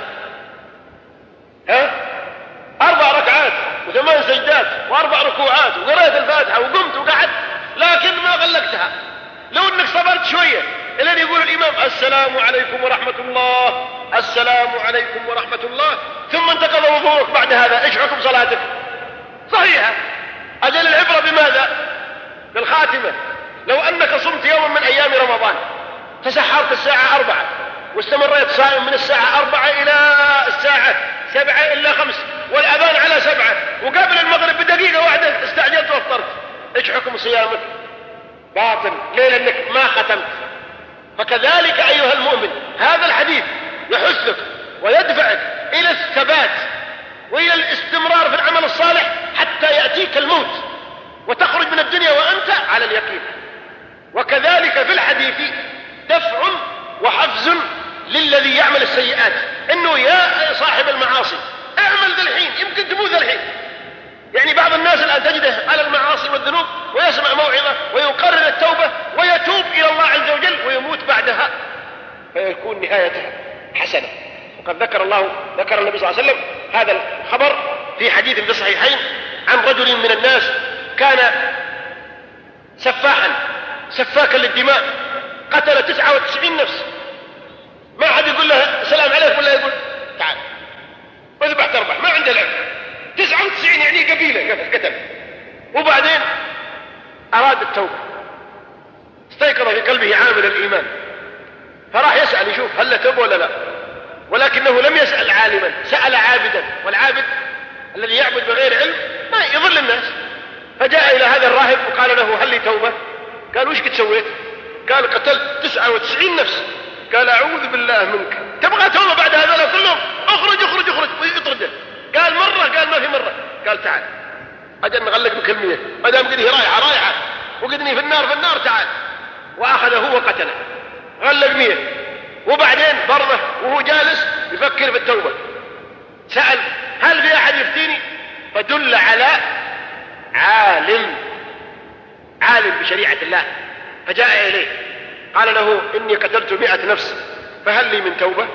4 ركعات و8 سجدات و4 ركوعات وقرأت الفاتحة وقمت وقعدت، لكن ما غلقتها. لو انك صبرت شوية الذي يقول الإمام السلام عليكم ورحمة الله، السلام عليكم ورحمة الله، ثم انتقض وضوءك بعد هذا، ايش حكم صلاتك؟ صحيحة. أجل العبرة بماذا؟ بالخاتمة. لو أنك صمت يوما من أيام رمضان تسحرت الساعة 4 واستمريت صائم من الساعة 4 إلى الساعة 7 إلا 5 والأذان على 7 وقبل المغرب بدقيقة واحدة استعجلت وافطرت، ايش باطل. ليه؟ لأنك ما ختمت. فكذلك أيها المؤمن هذا الحديث يحثك ويدفعك إلى الثبات وإلى الاستمرار في العمل الصالح حتى يأتيك الموت وتخرج من الدنيا وأنت على اليقين. وكذلك في الحديث دفع وحفز للذي يعمل السيئات، إنه يا صاحب المعاصي اعمل ذا الحين يمكن تموت ذا الحين. يعني بعض الناس الآن تجده على المعاصي والذنوب ويسمع موعظة ويقرر التوبة ويتوب إلى الله عز وجل ويموت بعدها فيكون نهايتها حسنة. وقد ذكر النبي صلى الله عليه وسلم هذا الخبر في حديث في الصحيحين عن رجل من الناس كان سفاكا للدماء، قتل 99 نفس، ما حد يقول له سلام عليك ولا يقول تعال وذبح تربح، ما عنده لعب. 99 يعني قبيلة قتل. وبعدين أراد التوبة، استيقظ في قلبه عامل الإيمان، فراح يسأل يشوف هل توبة ولا لا، ولكنه لم يسأل عالما، سأل عابدا، والعابد الذي يعبد بغير علم ما يضل الناس. فجاء إلى هذا الراهب وقال له هل لي توبة؟ قال وش قد سويت؟ قال قتلت 99 نفس. قال أعوذ بالله منك، تبغى توبة بعد هذا كلهم؟ اخرج اخرج اخرج ويطرده. قال مرة، قال ما في مرة. قال تعال أجل نغلق بكلمية، ما دام قد هي رايحة وقدني في النار تعال. وأخذه وقتله، غلق 100. وبعدين برضه وهو جالس يفكر في التوبة سأل هل في أحد يفتيني؟ فدل على عالم بشريعة الله، فجاء إليه قال له إني قتلت 100 نفس فهل لي من توبة؟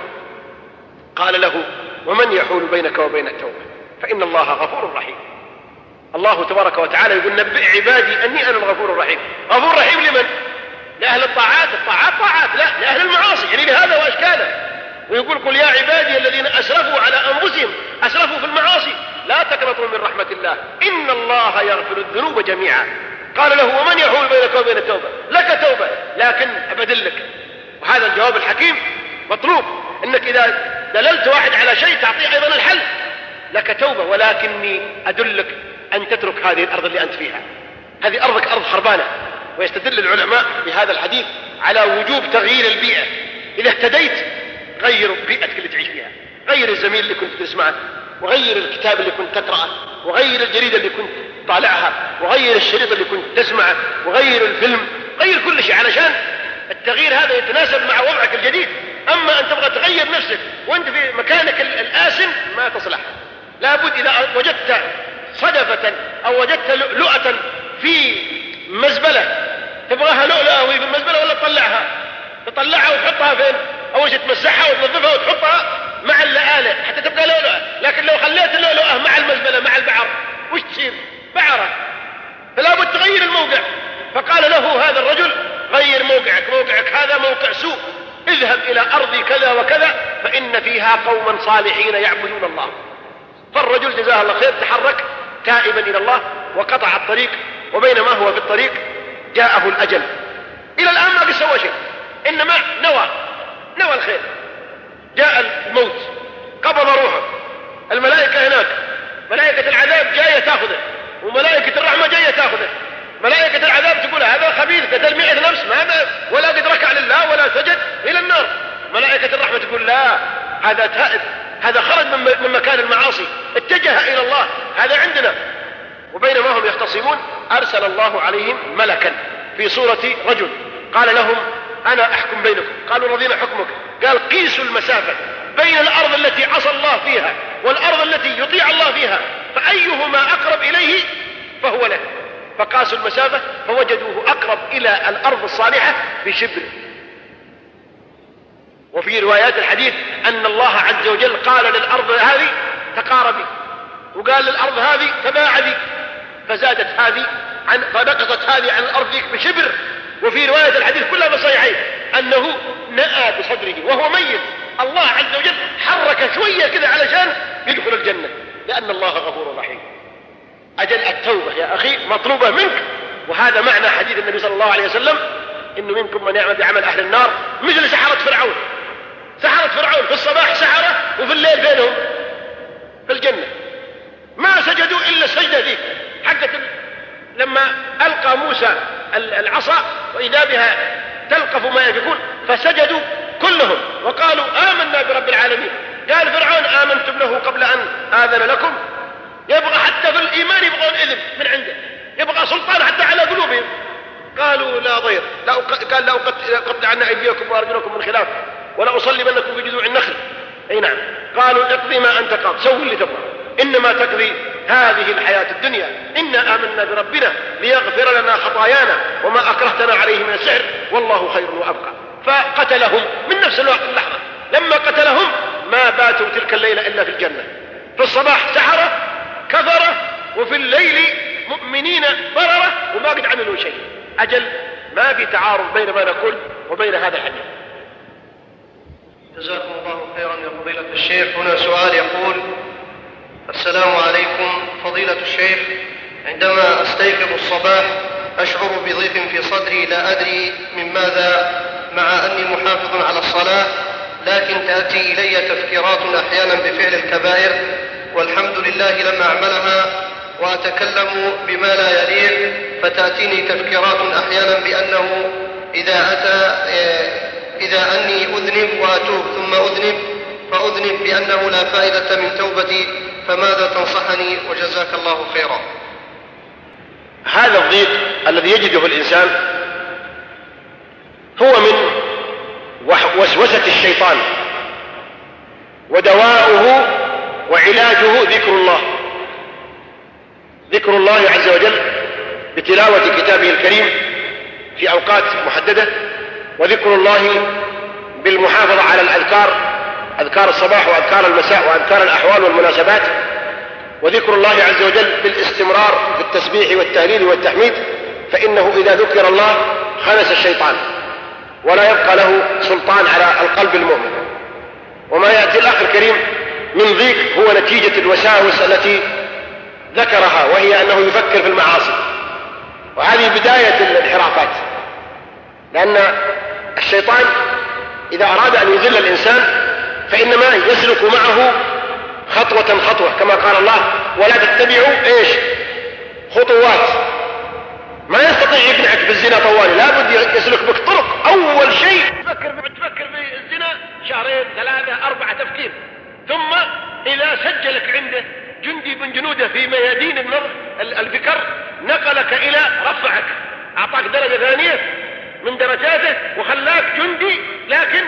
قال له ومن يحول بينك وبين التوبة؟ فإن الله غفور رحيم. الله تبارك وتعالى يقول نبئ عبادي أني أنا الغفور الرحيم. غفور رحيم لمن؟ لأهل الطاعات طاعات، لا لأهل المعاصي، يعني لهذا وأشكاله. ويقول قل يا عبادي الذين أسرفوا على أنفسهم، أسرفوا في المعاصي لا تقنطوا من رحمة الله إن الله يغفر الذنوب جميعا. قال له ومن يحول بينك وبين التوبة؟ لك توبة لكن أبدلك. وهذا الجواب الحكيم مطلوب، إنك إذا دللت واحد على شيء تعطيه أيضا الحل. لك توبة ولكني أدلك أن تترك هذه الأرض اللي أنت فيها، هذه أرضك أرض خربانة. ويستدل العلماء بهذا الحديث على وجوب تغيير البيئة. إذا اهتديت غير بيئتك اللي تعيش فيها، غير الزميل اللي كنت تسمعه، وغير الكتاب اللي كنت تقرأه، وغير الجريدة اللي كنت طالعها، وغير الشريط اللي كنت تسمعه، وغير الفيلم، غير كل شيء علشان التغيير هذا يتناسب مع وضعك الجديد. أما أن تبغى تغير نفسك وأنت في مكانك الآسن ما تصلح. لابد إذا وجدت صدفة أو وجدت لؤلؤة في مزبلة تبغاها لؤلؤة وهي في المزبلة ولا تطلعها وتحطها فين؟ أول شيء تمسحها وتنظفها وتحطها مع اللآلة حتى تبقى لؤلؤة. لكن لو خليت اللؤلؤة مع المزبلة مع البعر وش تصير؟ بعرة. فلا بد تغير الموقع. فقال له هذا الرجل غير موقعك هذا موقع سوء، اذهب إلى أرض كذا وكذا فإن فيها قوما صالحين يعبدون الله. فالرجل جزاه الله خير تحرك تائبا إلى الله وقطع الطريق، وبينما هو في الطريق جاءه الأجل. إلى الآن ما سوى شيء، إنما نوى الخير. جاء الموت قبض روحه، الملائكة هناك، ملائكة العذاب جاية تأخذه وملائكة الرحمة جاية تأخذه. ملائكة العذاب تقول هذا خبيث قتل 100 نفس ولا قد ركع لله ولا سجد إلى النار. ملائكة الرحمة تقول لا، هذا تائب، هذا خرج من مكان المعاصي، اتجه إلى الله، هذا عندنا. وبينما هم يختصمون أرسل الله عليهم ملكا في صورة رجل قال لهم أنا أحكم بينكم. قالوا رضينا حكمك. قال قيسوا المسافة بين الأرض التي عصى الله فيها والأرض التي يطيع الله فيها فأيهما أقرب إليه فهو له. فقاسوا المسافة فوجدوه أقرب إلى الأرض الصالحة بشبر. وفي روايات الحديث أن الله عز وجل قال للأرض هذه تقاربي، وقال للأرض هذه تباعدي، فزادت هذه فنقصت هذه عن الأرض بشبر. وفي رواية الحديث كلها بصحيحين أنه نأى بصدره وهو ميت، الله عز وجل حرك شوية كذا علشان يدخل الجنة لأن الله غفور رحيم. أجل التوبة يا أخي مطلوبة منك. وهذا معنى حديث النبي صلى الله عليه وسلم إنه منكم من يعمل بعمل أهل النار مثل سحرة فرعون. سحرة فرعون في الصباح سحرة وفي الليل بينهم في الجنة، ما سجدوا إلا السجدة ذيك حقت لما ألقى موسى العصا وإذا بها تلقف ما يفكون، فسجدوا كلهم وقالوا آمنا برب العالمين. قال فرعون آمنتم له قبل أن آذن لكم؟ يبغى حتى في الإيمان يبغون إذن من عنده، يبغى سلطان حتى على قلوبهم. قالوا لا ضير، قال لا أقطعن أيديكم وأرجلكم من خلاف ولا أصلبنكم في جذوع النخل. أي نعم. قالوا اقضي ما أنت قاض، سووا اللي تبغى، إنما تقضي هذه الحياة الدنيا، إنا آمنا بربنا ليغفر لنا خطايانا وما أكرهتنا عليه من السحر والله خير وأبقى. فقتلهم من نفس اللحظة. لما قتلهم ما باتوا تلك الليلة إلا في الجنة. في الصباح سحرة كفرة، وفي الليل مؤمنين بررة، وما قد عملوا شيء. أجل ما في تعارض بين ما نقول وبين هذا الحديث. جزاكم الله خيرا يا فضيلة الشيخ. هنا سؤال يقول: السلام عليكم فضيلة الشيخ، عندما أستيقظ الصباح أشعر بضيق في صدري لا أدري من ماذا، مع أني محافظ على الصلاة، لكن تأتي إلي تفكيرات أحيانا بفعل الكبائر، والحمد لله لم أعملها، وأتكلم بما لا يليق، فتأتيني تفكيرات أحيانا بأنه إذا أني أذنب وأتوب ثم أذنب فأذنب بأنه لا فائدة من توبتي، فماذا تنصحني؟ وجزاك الله خيرا. هذا الضيق الذي يجده الإنسان هو من وسوسة الشيطان، ودواؤه وعلاجه ذكر الله عز وجل بتلاوة كتابه الكريم في أوقات محددة، وذكر الله بالمحافظة على أذكار الصباح وأذكار المساء وأذكار الأحوال والمناسبات، وذكر الله عز وجل بالاستمرار في التسبيح والتهليل والتحميد، فإنه إذا ذكر الله خنس الشيطان ولا يبقى له سلطان على القلب المؤمن. وما يأتي الأخ الكريم من ضيق هو نتيجة الوساوس التي ذكرها، وهي أنه يفكر في المعاصي، وهذه بداية الانحرافات. لأن الشيطان إذا أراد أن يذل الإنسان فإنما يسلك معه خطوة كما قال الله: ولا تتبعوا خطوات. ما يستطيع يقنعك بالزنا طوالي، لا بد يسلك بك طرق. أول شيء تفكر في الزنا 2 3 4 تفكير، ثم إذا سجلك عنده جندي من جنوده في ميادين الفكر نقلك إلى رفعك، أعطاك درجة ثانية من درجاته وخلاك جندي، لكن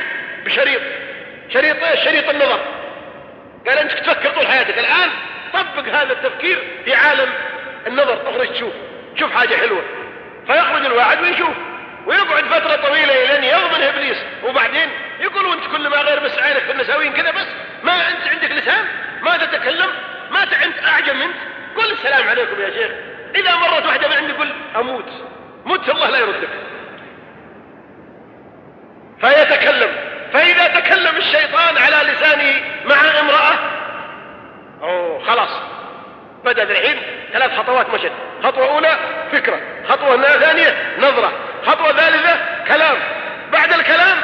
شريط النظر. قال أنت تفكر طول حياتك، الآن طبق هذا التفكير في عالم النظر، تخرج تشوف حاجة حلوة، فيخرج الواحد ويشوف، ويقعد فترة طويلة إلى أن يغمن إبليس. وبعدين يقولوا أنت كل ما غير بس عينك في النساوين كذا بس، ما أنت عندك لسان، ما تتكلم، ما أنت أعجم أنت، قل السلام عليكم يا شيخ. إذا مرت واحدة من عندي قل أموت الله لا يردك. فيتكلم، فإذا تكلم الشيطان على لسانه مع امرأة خلاص بدأ الحين 3 خطوات مشت: خطوة أولى فكرة، خطوة ثانية نظرة، خطوة ثالثة كلام، بعد الكلام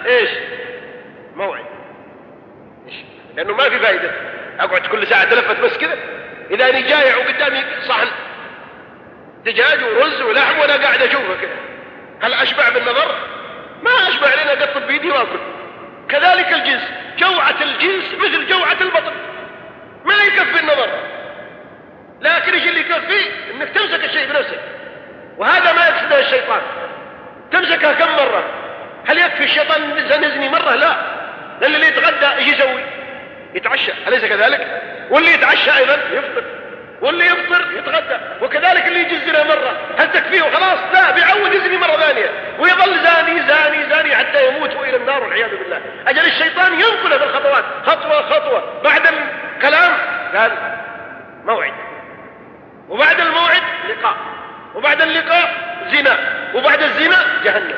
موعد. لأنه ما في فائدة أقعد كل ساعة تلفت بس كذا. إذا أنا جايع وقدامي صحن دجاج ورز ولحم وأنا قاعد أشوفه كذا، هل أشبع بالنظر؟ ما أشبع، لأن أقطب بيدي وأكل. كذلك الجنس، جوعة الجنس مثل جوعة البطن، ما يكفي النظر، لكن ايش اللي يكفي؟ انك تمسك الشيء بنفسك، وهذا ما يقصده الشيطان. تمسكها كم مرة؟ هل يكفي الشيطان الإنسان يزني مرة؟ لا، لأن اللي يتغدى ايش يسوي؟ يتعشى، أليس كذلك؟ واللي يتعشى أيضا يفطر، واللي يفطر يتغدى، وكذلك اللي يجي الزنا مرة هل تكفيه خلاص؟ لا، بيعود يزني مرة ثانية ويظل زاني حتى يموت وإلى النار والعياذ بالله. أجل الشيطان ينقله بالخطوات، خطوة، بعد الكلام قال موعد، وبعد الموعد لقاء، وبعد اللقاء زنا، وبعد الزنا جهنم.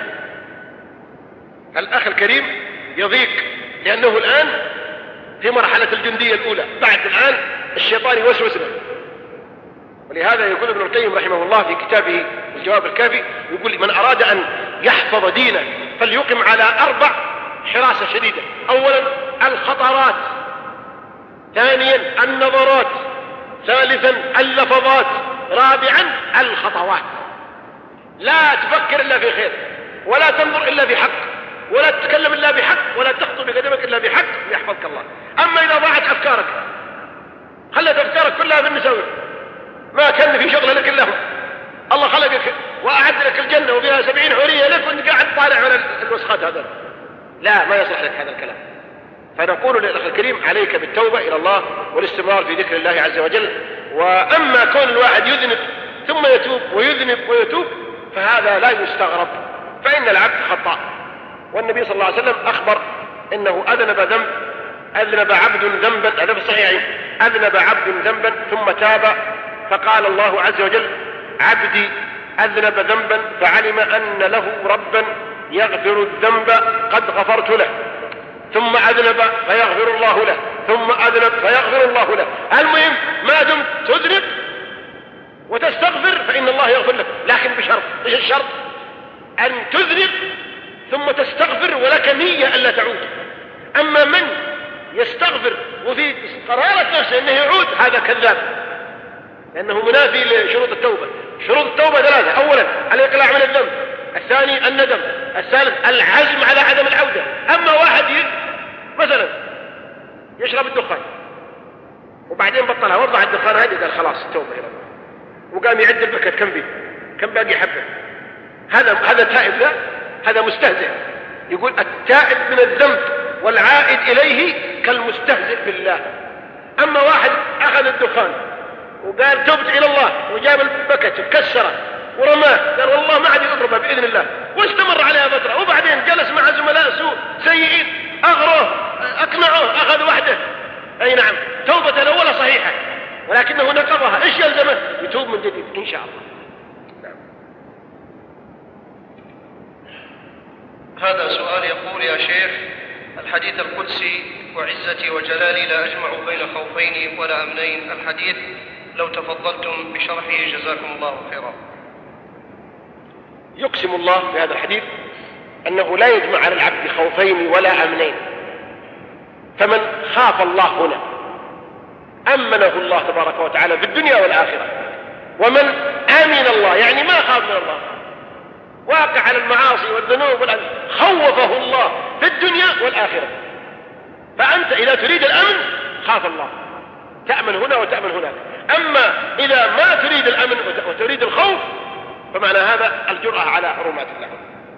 الأخ الكريم يضيق لأنه الآن في مرحلة الجندية الأولى، بعد الآن الشيطان يوسوس له. ولهذا يقول ابن القيم رحمه الله في كتابه الجواب الكافي، يقول: من أراد أن يحفظ دينه فليقم على 4 حراسة شديدة: أولا الخطرات، ثانيا النظرات، ثالثا اللفظات، رابعا الخطوات. لا تفكر إلا في خير، ولا تنظر إلا في حق، ولا تتكلم إلا بحق، ولا تخطو بقدمك إلا بحق يحفظك الله. أما إذا ضاعت أفكارك، خلت أفكارك كلها في النسوي، ما كان في شغل لك إلا هو، الله خلقك وأعد لك الجنة وفيها 70 حورية لك وانت قاعد طالع على الوسخات هذا، لا، ما يصلح لك هذا الكلام. فنقول للأخ الكريم عليك بالتوبة إلى الله والاستمرار في ذكر الله عز وجل. وأما كون الواحد يذنب ثم يتوب ويذنب ويتوب فهذا لا يستغرب، فإن العبد خطأ، والنبي صلى الله عليه وسلم أخبر إنه أذنب عبد ذنبا، هذا في الصحيحين، أذنب عبد ذنبا ثم تاب فقال الله عز وجل: عبدي أذنب ذنبا فعلم أن له ربا يغفر الذنب قد غفرت له، ثم أذنب فيغفر الله له، ثم أذنب فيغفر الله له. المهم ما دمت تذنب وتستغفر فإن الله يغفر لك، لكن بشرط. إيش الشرط؟ أن تذنب ثم تستغفر ولك نية ألا تعود. أما من يستغفر وفي قرارة نفسه أنه يعود هذا كذاب، لأنه منافي لشروط التوبة. شروط التوبة 3: أولا الإقلاع من الذنب، الثاني الندم، الثالث العزم على عدم العودة. أما واحد مثلا يشرب الدخان وبعدين بطلها وضع الدخان هذه، قال خلاص التوبة إلى الله، وقام يعد البكت كم باقي حبة، هذا تائب؟ لا، هذا مستهزئ. يقول التائب من الذنب والعائد إليه كالمستهزئ بالله. أما واحد أخذ الدخان وقال تبت إلى الله وجاب البكت وكسره ورماه، قال والله ما عاد يضربه بإذن الله، واستمر عليها فترة، وبعدين جلس مع زملاء سوء سيئين أغروه أقنعوه أخذ وحده، أي نعم توبة الأولى صحيحة ولكنه نقضها. إيش يلزمه؟ يتوب من جديد إن شاء الله. هذا سؤال يقول: يا شيخ، الحديث القدسي: وعزتي وجلالي لا أجمع بين خوفين ولا أمنين، الحديث لو تفضلتم بشرحه جزاكم الله خيرا. يقسم الله في هذا الحديث أنه لا يجمع على العبد خوفين ولا أمنين، فمن خاف الله هنا أمنه الله تبارك وتعالى في الدنيا والآخرة، ومن آمن الله يعني ما خاف من الله، واقع على المعاصي والذنوب خوفه الله في الدنيا والآخرة. فأنت إذا تريد الأمن خاف الله، تأمن هنا وتأمن هناك. أما إذا ما تريد الأمن وتريد الخوف فمعنى هذا الجرأة على حرمات الله.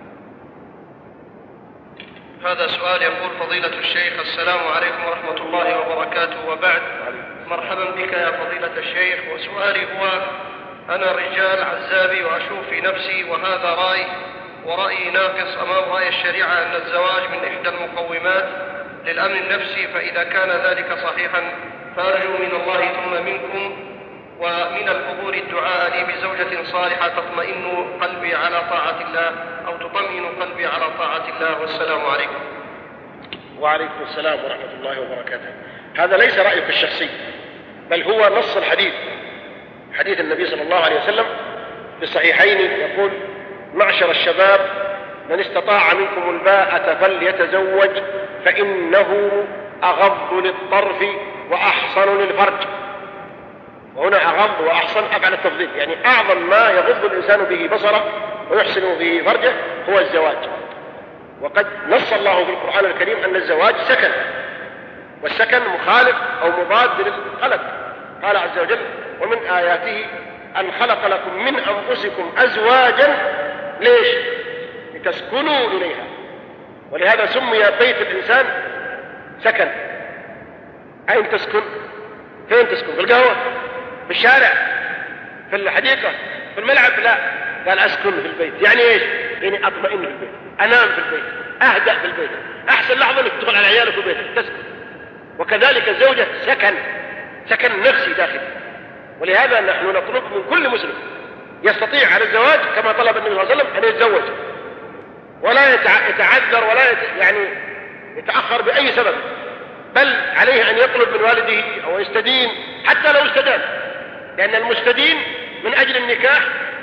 هذا سؤال يقول: فضيلة الشيخ، السلام عليكم ورحمة الله وبركاته، وبعد. مرحبا بك يا فضيلة الشيخ. وسؤالي هو: أنا رجال عزابي وأشوف في نفسي، وهذا ورأيي ناقص أمام رأي الشريعة، أن الزواج من إحدى المقومات للأمن النفسي، فإذا كان ذلك صحيحا فأرجو من الله ثم منكم ومن الحضور الدعاء لي بزوجة صالحة تطمئن قلبي على طاعة الله، أو تطمئن قلبي على طاعة الله. والسلام عليكم. وعليكم السلام ورحمة الله وبركاته. هذا ليس رأيك الشخصي، بل هو نص الحديث، حديث النبي صلى الله عليه وسلم في الصحيحين يقول: معشر الشباب من استطاع منكم الباءة فليتزوج فإنه أغض للطرف وأحصن للفرج. وهنا أغض وأحصن أفعل التفضيل، يعني أعظم ما يغض الإنسان به بصره ويحسن به فرجه هو الزواج. وقد نص الله في القرآن الكريم أن الزواج سكن، والسكن مخالف أو مضاد للخلق. قال عز وجل: ومن آياته أن خلق لكم من أنفسكم أزواجا. ليش؟ لتسكنوا إليها. ولهذا سمي بيت الإنسان سكن. أين تسكن؟ فين تسكن؟ في القهوة؟ في الشارع؟ في الحديقة؟ في الملعب؟ لا، قال أسكن في البيت. يعني إيش؟ يعني أطمئن في البيت، أنام في البيت، أهدأ في البيت. أحسن لحظة أنك تدخل على عيالك في بيتك تسكن. وكذلك الزوجة سكن نفسي داخلي. ولهذا نحن نطلب من كل مسلم يستطيع على الزواج كما طلب النبي صلى الله عليه وسلم أن يتزوج، ولا يتعذر ولا يعني يتأخر بأي سبب، بل عليه أن يطلب من والده أو يستدين حتى لو استدان، لأن المستدين من أجل النكاح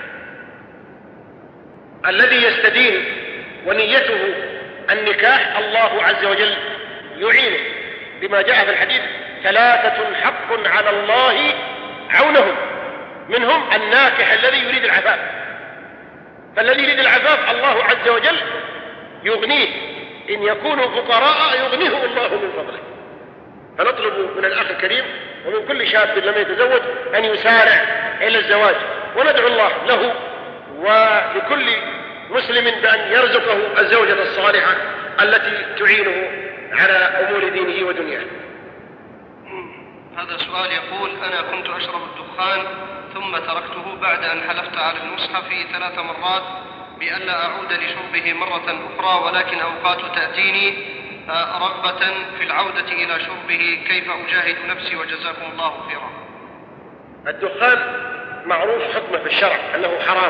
الذي يستدين ونيته النكاح الله عز وجل يعينه، بما جاء في الحديث: 3 حق على الله عونهم، منهم الناكح الذي يريد العفاف. فالذي يريد العفاف الله عز وجل يغنيه، إن يكونوا فقراء يغنيهم الله من فضله. فنطلب من الأخ الكريم ومن كل شاب لم يتزوج أن يسارع إلى الزواج، وندعو الله له ولكل مسلم بأن يرزقه الزوجة الصالحة التي تعينه على أمور دينه ودنياه. هذا سؤال يقول: أنا كنت أشرب الدخان ثم تركته بعد أن حلفت على المصحف 3 مرات بألا أعود لشربه مرة أخرى، ولكن أوقات تأتيني رغبة في العودة إلى شربه، كيف أجاهد نفسي وجزاكم الله خيرا؟ الدخان معروف حكمه في الشرع أنه حرام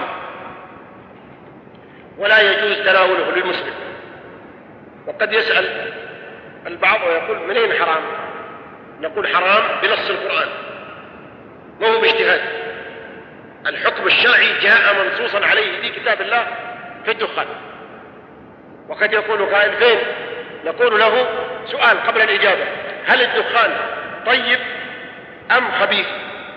ولا يجوز تناوله للمسلم. وقد يسأل البعض ويقول: من أين حرام؟ نقول: حرام بنص القرآن، ما هو باجتهاد. الحكم الشرعي جاء منصوصا عليه في كتاب الله في الدخان. وقد يقول قائل: فين؟ نقول له سؤال قبل الإجابة: هل الدخان طيب أم خبيث؟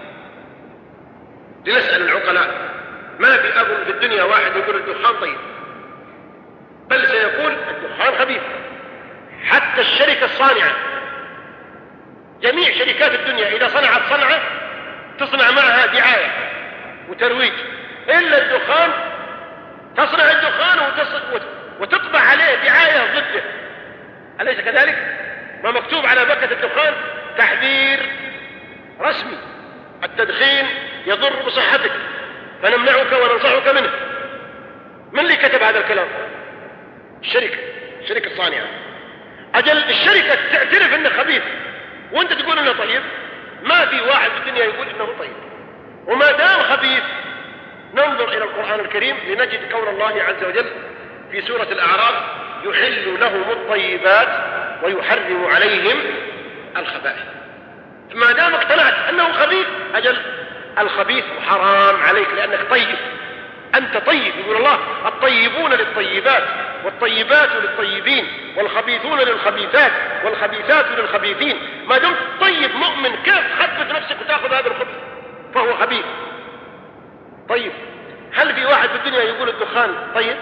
لنسأل العقلاء. ما في أظن في الدنيا واحد يقول الدخان طيب، بل سيقول الدخان خبيث. حتى الشركة الصانعة، جميع شركات الدنيا إذا صنعت صنعة تصنع معها دعاية وترويج، إلا الدخان تصنع الدخان وتطبع عليه دعاية ضده، أليس كذلك؟ ما مكتوب على باكة الدخان تحذير رسمي: التدخين يضر بصحتك فنمنعك وننصحك منه. من اللي كتب هذا الكلام؟ الشركة الصانعة. أجل الشركة تعترف أنه خبيث وأنت تقول أنه طيب. ما في واحد في الدنيا يقول أنه طيب. وما دام خبيث ننظر إلى القرآن الكريم لنجد قول الله عز وجل في سورة الأعراف: يحل لهم الطيبات ويحرم عليهم الخبائث. ما دام اقتنعت أنه خبيث، أجل الخبيث حرام عليك لأنك طيب، أنت طيب. يقول الله: الطيبون للطيبات والطيبات للطيبين والخبيثون للخبيثات والخبيثات للخبيثين. ما دمت طيب مؤمن كيف تخبث نفسك وتأخذ هذا الخبث؟ فهو خبيث. طيب، هل في واحد في الدنيا يقول الدخان طيب؟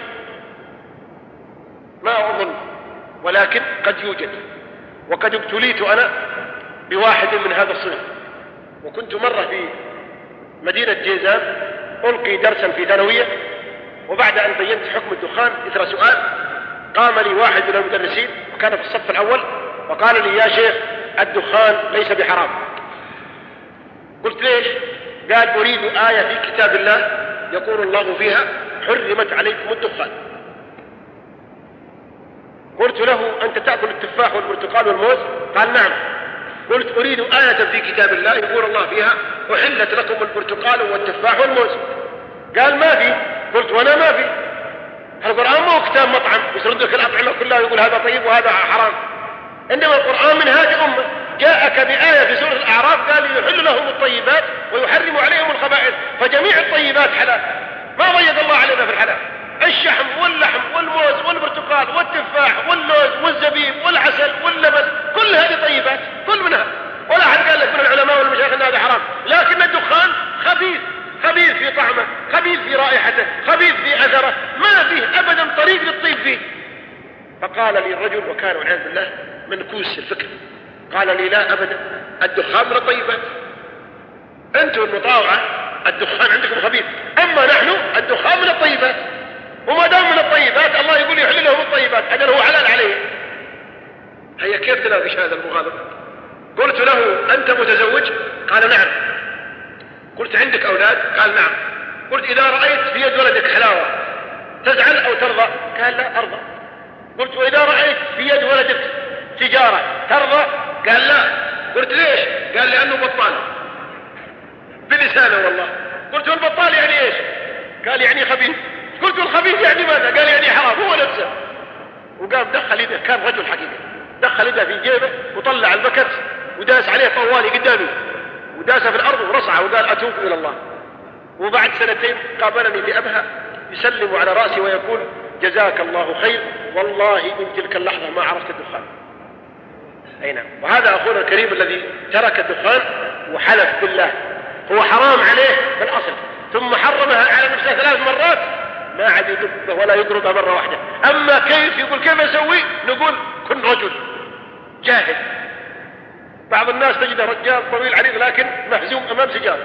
ما أظن، ولكن قد يوجد. وقد ابتليت أنا بواحد من هذا الصنف. وكنت مرة في مدينة جيزان ألقي درسا في ثانوية، وبعد أن بينت حكم الدخان إثر سؤال قام لي واحد من المدرسين وكان في الصف الأول وقال لي: يا شيخ الدخان ليس بحرام. قلت: ليش؟ قال: أريد آية في كتاب الله يقول الله فيها: حرمت عليكم الدخان. قلت له: أنت تأكل التفاح والبرتقال والموز؟ قال: نعم. قلت: أريد آية في كتاب الله يقول الله فيها: أحلت لكم البرتقال والتفاح والموز. قال: ما في. قلت: وأنا ما في. القرآن ما هو كتاب مطعم يسرد لك الأطعمة كلها ويقول هذا طيب وهذا حرام، إنما القرآن من هذه أمة جاءك بآية في سورة الأعراف قال: يحل لهم الطيبات ويحرم عليهم الخبائث، فجميع الطيبات حلال، ما ضيق الله علينا في الحلال. الشحم واللحم والموز والبرتقال والتفاح واللوز والزبيب والعسل واللبن، كل هذه طيبات، كل منها. ولا أحد قال لك من العلماء والمشايخ أن هذا حرام. لكن الدخان خبيث، خبيث في طعمه، خبيث في رائحته، خبيث في أثره، ما فيه أبدا طريق للطيب فيه. فقال لي الرجل، وكان والعياذ بالله منكوس الفكر، قال لي: لا أبدا، الدخان من الطيبات. أنتم المطاوعة الدخان عندكم خبيث، أما نحن الدخان من الطيبات. وما دام من الطيبات الله يقول يحل لهم الطيبات، أجل هو حلال عليه. هيا كيف تناقش هذا المغالطة؟ قلت له: أنت متزوج؟ قال: نعم. قلت: عندك أولاد؟ قال: نعم. قلت: إذا رأيت في يد ولدك حلاوة تزعل أو ترضى؟ قال: لا أرضى. قلت: وإذا رأيت في يد ولدك سيجارة ترضى؟ قال: لا. قلت: ليش؟ قال: لأنه بطال. بلسانه والله. قلت: والبطال يعني إيش؟ قال: يعني خبيث. قلت: والخبيث يعني ماذا؟ قال: يعني حرام هو نفسه. وقام دخل يده، كان رجل حقيقي، دخل يده في جيبه وطلع البكت وداس عليه طوالي قدامي وداسه في الأرض ورصعه وقال: أتوب إلى الله. وبعد 2 قابلني بأبها يسلم على رأسي ويقول: جزاك الله خير، والله من تلك اللحظة ما عرفت الدخان. أي نعم. وهذا أخونا الكريم الذي ترك الدخان وحلف بالله، هو حرام عليه بالأصل، ثم حرمها على نفسه 3 مرات ما عاد يطبه ولا يضربها مرة واحدة. أما كيف يقول كيف أسوي؟ نقول كن رجل جاهد. بعض الناس تجده رجال طويل عريض لكن مهزوم أمام سجارة،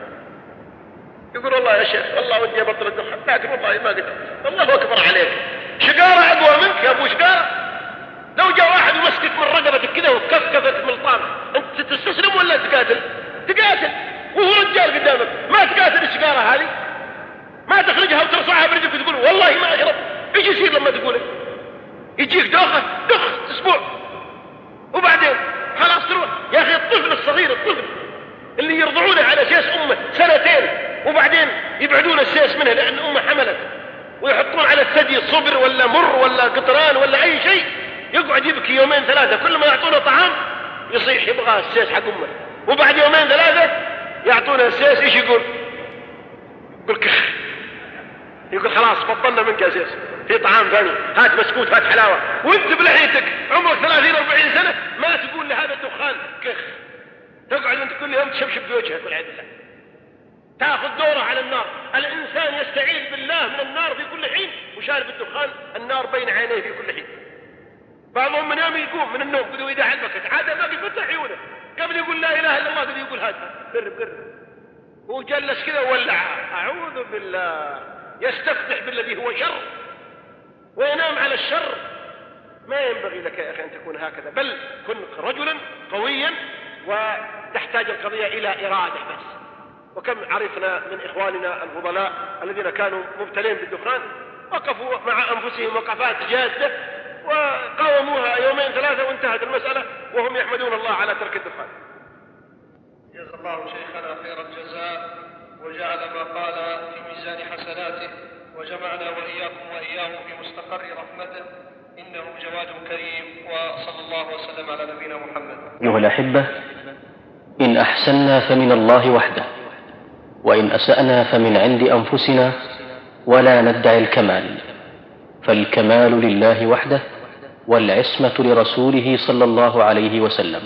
يقول والله يا شيخ والله ودي أبطل الدخان لكن والله ما قدر. الله أكبر عليك، شقارة أقوى منك يا أبو شقارة. لو جاء واحد ومسكك من رقبتك كذا وكفكفك من الطامة، أنت تستسلم ولا تقاتل؟ تقاتل وهو رجال قدامك. ما تقاتل الشقارة هذه، ما تخرجها وترفعها برجلك وتقول والله ما أشرب. إيش يصير لما تقوله؟ يجيك دوخة أسبوع وبعدين خلاص تروح. يا أخي الطفل الصغير، الطفل اللي يرضعونه على سيس أمه سنتين وبعدين يبعدون السيس منه لأن أمه حملت، ويحطون على الثدي صبر ولا مر ولا قطران ولا أي شيء، يقعد يبكي يومين ثلاثة، كل ما يعطونه طعام يصيح يبغى السيس حق أمه، وبعد يومين ثلاثة يعطونه السيس. إيش يقول؟ يقول كخ، يقول خلاص بطلنا منك يا سيس، في طعام ثاني، هات بسكوت هات حلاوة. وانت بلحيتك عمرك 30-40 سنة ما تقول لهذا الدخان كخ، تقعد انت كل يوم تشبشب بوجهك والعياذ بالله، تاخذ دوره على النار. الانسان يستعيذ بالله من النار في كل حين، وشارب الدخان النار بين عينيه في كل حين. بعضهم من يوم يقوم من النوم بدو يدعي البكت عاده ما يفتح عيونه، قبل يقول لا اله الا الله بدو يقول هذا قرب وجلس كذا وولعها. اعوذ بالله، يستفتح بالذي هو شر وينام على الشر. ما ينبغي لك يا أخي أن تكون هكذا، بل كن رجلا قويا، وتحتاج القضية إلى إرادة بس. وكم عرفنا من إخواننا الفضلاء الذين كانوا مبتلين بالدخان وقفوا مع أنفسهم وقفات جادة وقاوموها يومين ثلاثة وانتهت المسألة وهم يحمدون الله على ترك الدخان. جزا الله شيخنا خير الجزاء وجعل ما قال في ميزان حسناته، وجمعنا وإياكم وإياه في مستقر رحمته، إنه جواد كريم، وصلى الله وسلم على نبينا محمد. أيها الأحبة، إن أحسنا فمن الله وحده، وإن أسأنا فمن عند أنفسنا، ولا ندعي الكمال، فالكمال لله وحده، والعصمة لرسوله صلى الله عليه وسلم.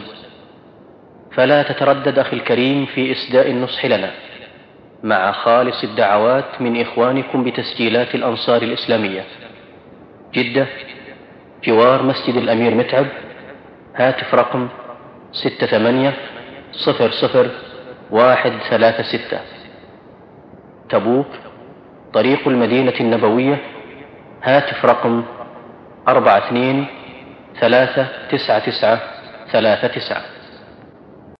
فلا تتردد أخي الكريم في إسداء النصح لنا، مع خالص الدعوات من إخوانكم بتسجيلات الأنصار الإسلامية، جدة، جوار مسجد الأمير متعب، هاتف رقم 68000136. تبوك، طريق المدينة النبوية، هاتف رقم 42399939.